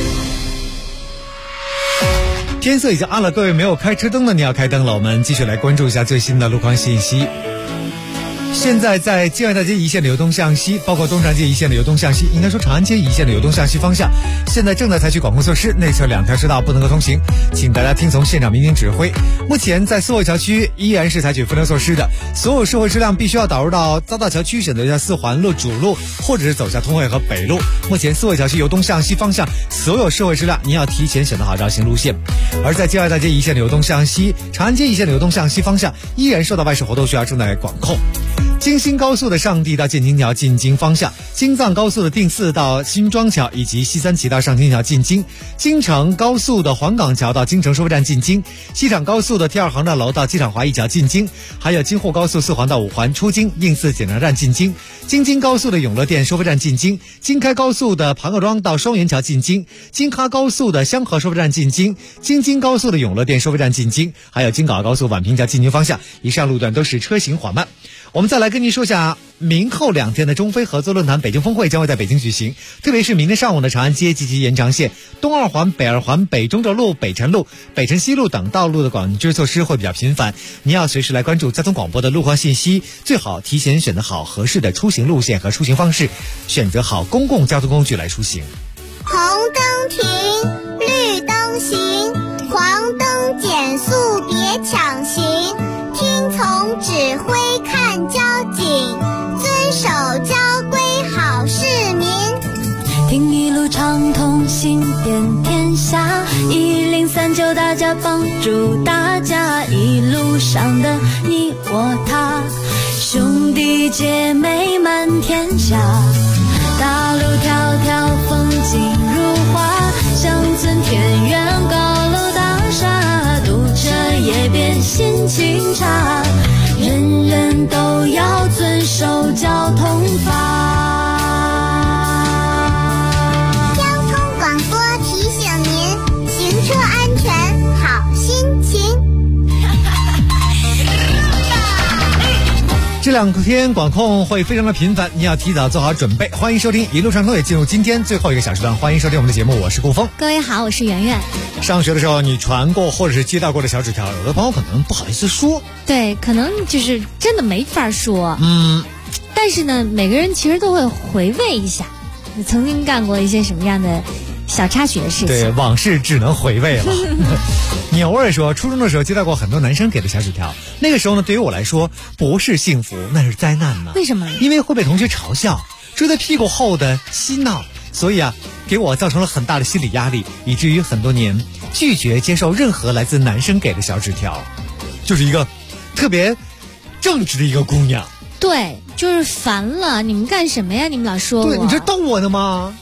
天色已经暗了，各位没有开车灯的你要开灯了。我们继续来关注一下最新的路况信息。 现在在境外大街一线的流动向西，包括东长街一线的流动向西，应该说长安街一线的流动向西方向，现在正在采取管控措施，内侧2条车道不能够通行，请大家听从现场民警指挥。目前在思汇桥区依然是采取分流措施的，所有社会车辆必须要导入到匝道桥区，选择一下4环路主路，或者是走下通惠河北路。目前思汇桥区由东向西方向，所有社会车辆您要提前选择好绕行路线。而在境外大街一线流动向西，长安街一线流动向西方向依然受到外事活动需要正在管控。京新高速的上地到建京桥进京方向，京藏高速的定寺到新庄桥以及西三旗到上京桥进京，京承高速的黄岗桥到京承收费站进京，西厂高速的T2航站楼到机场华谊桥进京，还有京沪高速4环到5环出京应四检查站进京，京津高速的永乐店收费站进京，京开高速的庞各庄到双元桥进京，京哈高速的香河收费站进京，京津高速的永乐店收费站进京，还有京港高速宛平桥进京方向，以上路段都是车行缓慢。我们再来跟您说下，明后2天的中非合作论坛北京峰会将会在北京举行，特别是明天上午的长安街及其延长线、东2环、北2环、北中轴路、北辰路、北辰西路等道路的管制措施会比较频繁，您要随时来关注交通广播的路况信息，最好提前选择好合适的出行路线和出行方式，选择好公共交通工具来出行。
红灯停，绿灯行，黄灯减速别抢行，听从指挥看交警，遵守交规好市民。
听一路畅通行遍天下，1039大家帮助大家，一路上的你我他，兄弟姐妹满天下，大路迢迢风景如画，乡村田园高楼大厦，堵车也变心情差，人人都要遵守交通法。
交通广播提醒您，行车安全好心情。
这2天管控会非常的频繁，你要提早做好准备。欢迎收听一路畅通，也进入今天最后1个小时段。欢迎收听我们的节目，我是顾峰。
各位好，我是圆圆。
上学的时候你传过或者是接到过的小纸条，有的朋友可能不好意思说，
对，可能就是真的没法说。但是呢，每个人其实都会回味一下你曾经干过一些什么样的小插曲的事情。
对，往事只能回味了。你偶尔说，初中的时候接到过很多男生给的小纸条，那个时候呢，对于我来说不是幸福，那是灾难呢。
为什么？
因为会被同学嘲笑，追在屁股后的嬉闹，所以啊，给我造成了很大的心理压力，以至于很多年拒绝接受任何来自男生给的小纸条，就是一个特别正直的一个姑娘。
对，就是烦了，你们干什么呀？你们老说我。
对，你这逗我呢吗？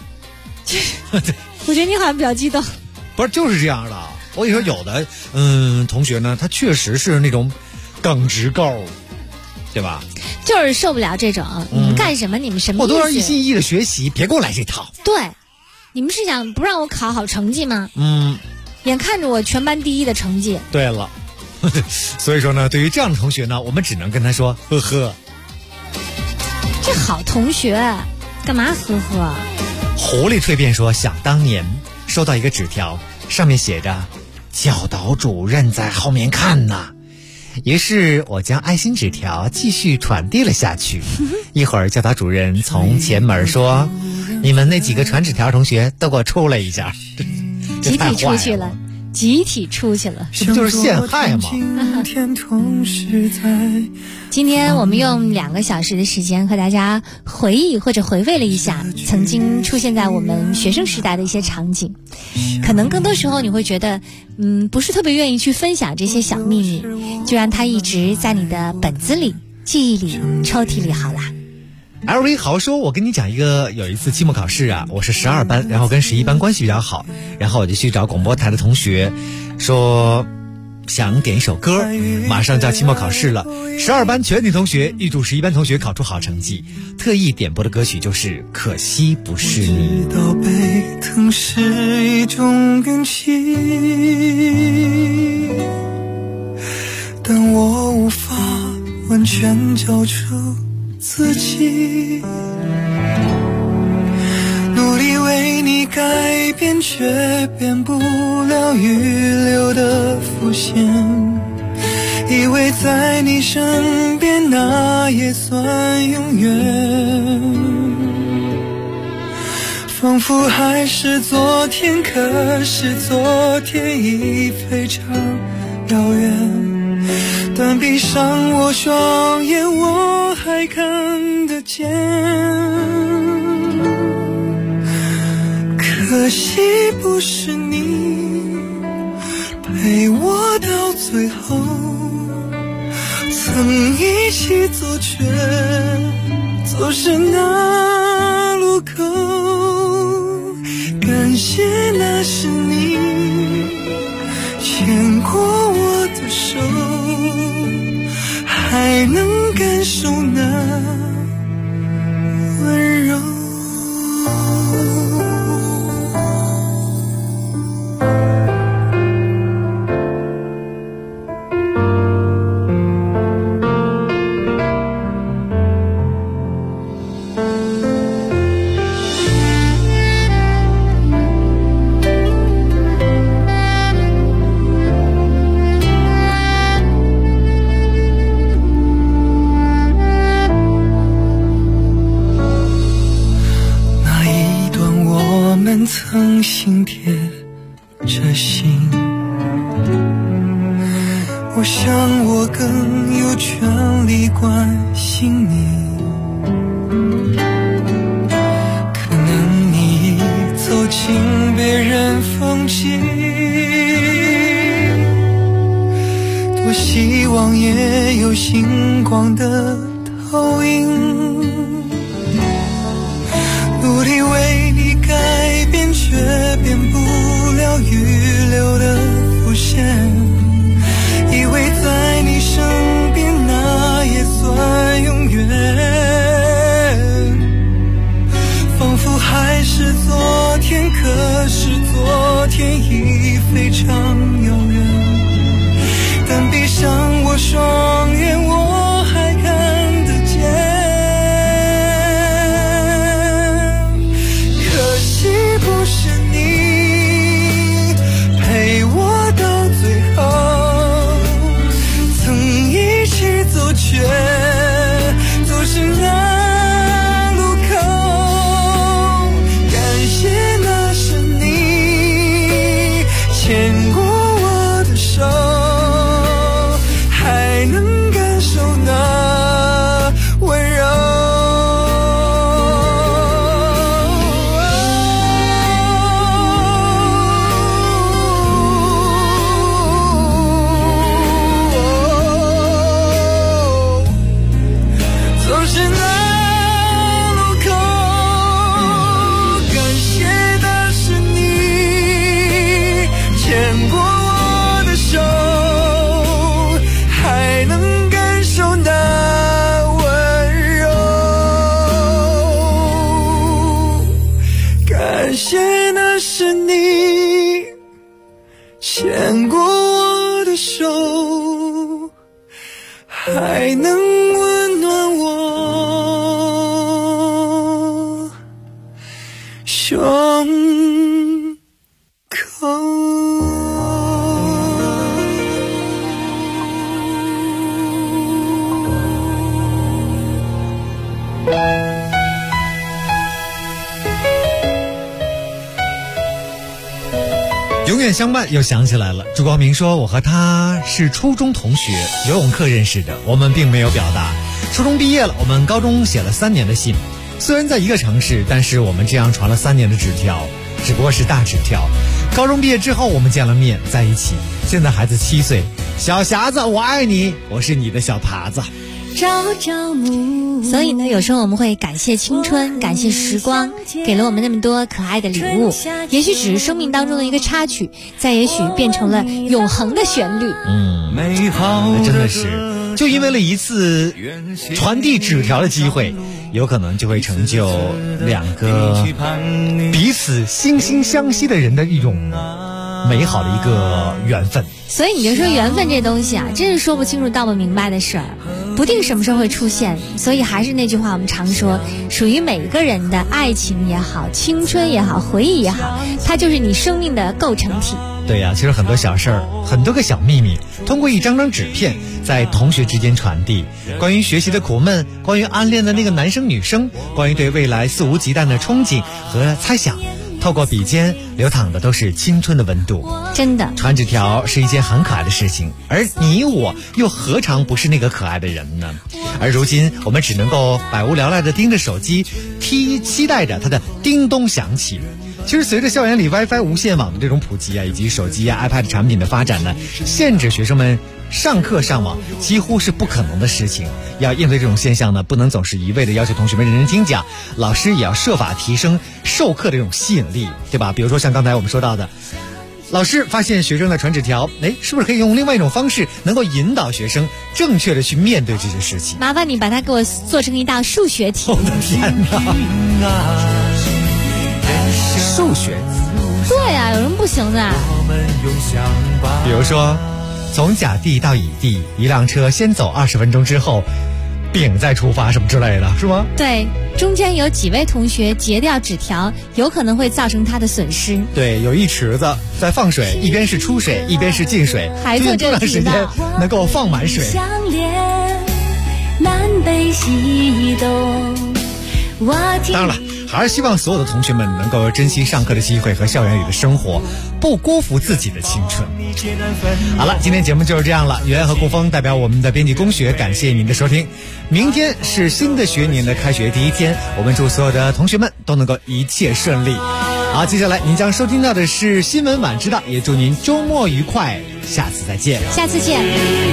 我觉得你好像比较激动。
不是，就是这样的。我跟你说，有的同学呢，他确实是那种耿直够，对吧？
就是受不了这种，你们干什么？你们什么意思？
我都是一心一意的学习，别给我来这套。
对，你们是想不让我考好成绩吗？眼看着我全班第1的成绩。
对了，所以说呢，对于这样的同学呢，我们只能跟他说呵呵。
这好同学，干嘛呵呵？
狐狸蜕变说，想当年收到一个纸条，上面写着教导主任在后面看呢。于是我将爱心纸条继续传递了下去。一会儿教导主任从前门说，你们那几个传纸条同学都给我出来一下。
集体出去了，集体出去了，
这不就是陷害吗？
今天我们用2个小时的时间和大家回忆或者回味了一下曾经出现在我们学生时代的一些场景。可能更多时候你会觉得不是特别愿意去分享这些小秘密，就让它一直在你的本子里、记忆里、抽屉里好啦。
LV 豪说，我跟你讲有一次期末考试啊，我是12班，然后跟11班关系比较好，然后我就去找广播台的同学说想点一首歌，马上就要期末考试了，12班全体同学预祝11班同学考出好成绩，特意点播的歌曲就是可惜不是你。
知道背疼是一种运气，但我无法完全交出自己，努力为你改变，却变不了预留的伏线，以为为在你身边那也算永远，仿佛还是昨天，可是昨天已非常遥远，但闭上我双眼我还看得见，可惜不是你陪我到最后，曾一起走却走失那路口，感谢那是你牵过我的手，还能感受那温柔。曾心贴着心，我想我更有权利关心你，可能你已走进别人风景，多希望也有星光的投影，努力为你改变，却变不了预留的伏线，以为在你身边那也算永远，仿佛还是昨天，可是昨天已非常遥远，但闭上我双眼我还看得见，不是你陪我到最后，曾一起走却走失那路口，感谢那是你牵过我的手，还能感受那温柔。感谢那是你牵过我的手，还能温暖我胸口。
永远相伴，又想起来了。朱光明说，我和他是初中同学，游泳课认识的，我们并没有表达。初中毕业了，我们高中写了3年的信，虽然在一个城市，但是我们这样传了3年的纸条，只不过是大纸条。高中毕业之后，我们见了面，在一起。现在孩子7岁，小匣子，我爱你，我是你的小耙子。
所以呢，有时候我们会感谢青春，感谢时光，给了我们那么多可爱的礼物，也许只是生命当中的一个插曲，再也许变成了永恒的旋律。
真的是，就因为了一次传递纸条的机会，有可能就会成就2个彼此惺惺相惜的人的一种美好的一个缘分。
所以你就说缘分这东西啊，真是说不清楚道不明白的事儿，不定什么时候会出现。所以还是那句话，我们常说，属于每个人的爱情也好，青春也好，回忆也好，它就是你生命的构成体。
对呀，其实很多小事儿，很多个小秘密，通过一张张纸片在同学之间传递。关于学习的苦闷，关于暗恋的那个男生女生，关于对未来肆无忌惮的憧憬和猜想，透过笔尖流淌的都是青春的温度。
真的，
传纸条是一件很可爱的事情，而你我又何尝不是那个可爱的人呢？而如今我们只能够百无聊赖地盯着手机，期待着它的叮咚响起。其实随着校园里 WiFi 无线网的这种普及啊，以及手机啊 iPad 产品的发展呢，限制学生们上课上网几乎是不可能的事情。要应对这种现象呢，不能总是一味的要求同学们认真听讲，老师也要设法提升授课的这种吸引力，对吧？比如说像刚才我们说到的，老师发现学生在传纸条，是不是可以用另外一种方式能够引导学生正确的去面对这些事情？
麻烦你把它给我做成一道数学题。
我的天哪！数学
对啊，有人不行的。
比如说，从甲地到乙地，一辆车先走20分钟之后，丙再出发什么之类的，是吗？
对，中间有几位同学截掉纸条，有可能会造成他的损失。
对，有一池子在放水，一边是出水，一边是进水，
还做这个
多长时间能够放满水？当然了，还是希望所有的同学们能够珍惜上课的机会和校园里的生活，不辜负自己的青春。好了，今天节目就是这样了。袁和顾峰代表我们的编辑龚雪，感谢您的收听。明天是新的学年的开学第一天，我们祝所有的同学们都能够一切顺利。好，接下来您将收听到的是新闻晚知道，也祝您周末愉快，下次再见。
下次见。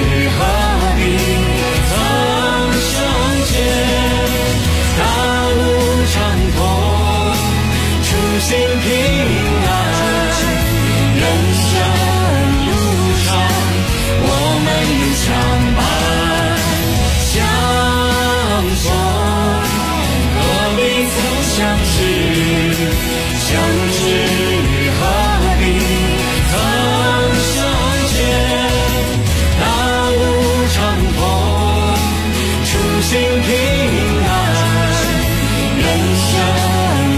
心平安，人生路上我们有相伴相逢，何必曾相识，相知何必曾相见，大路长空，初心平安，人生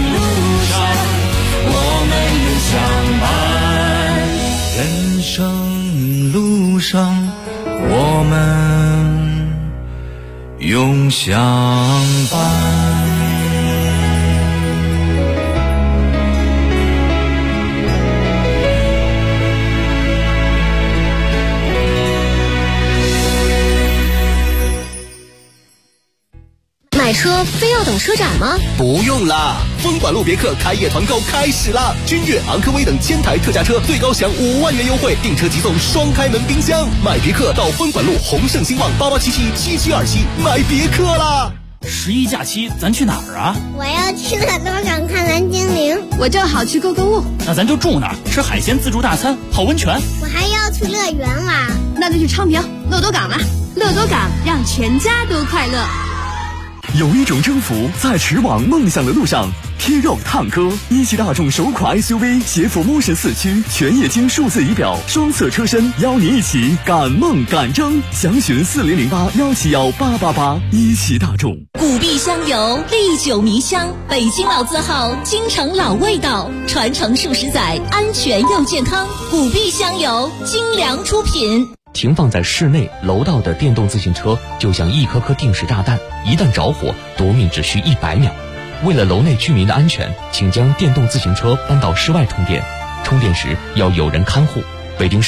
人生路上，我们永相伴。
买车非要等车展吗？
不用啦，风管路别克开业团购开始啦！君越、昂科威等1000台特价车最高享5万元优惠，订车即送双开门冰箱。买别克到风管路宏盛兴旺88777727买别克啦
！11假期咱去哪儿啊？
我要去乐多港看蓝精灵。
我正好去购物。
那咱就住哪儿？吃海鲜自助大餐，泡温泉。
我还要去乐园玩。
那就去昌平乐多港了。乐多港让全家都快乐。
有一种征服在驰往梦想的路上。贴肉探歌，一汽大众首款 SUV 携辅 Motion 4驱，全液晶数字仪表，双侧车身，邀你一起赶梦赶征。详询4008-171-888。一汽大众。
古碧香油，历久弥香，北京老字号，京城老味道，传承数十载，安全又健康。古碧香油，精良出品。
停放在室内楼道的电动自行车就像一颗颗定时炸弹，一旦着火，夺命只需100秒。为了楼内居民的安全，请将电动自行车搬到室外充电，充电时要有人看护。北京市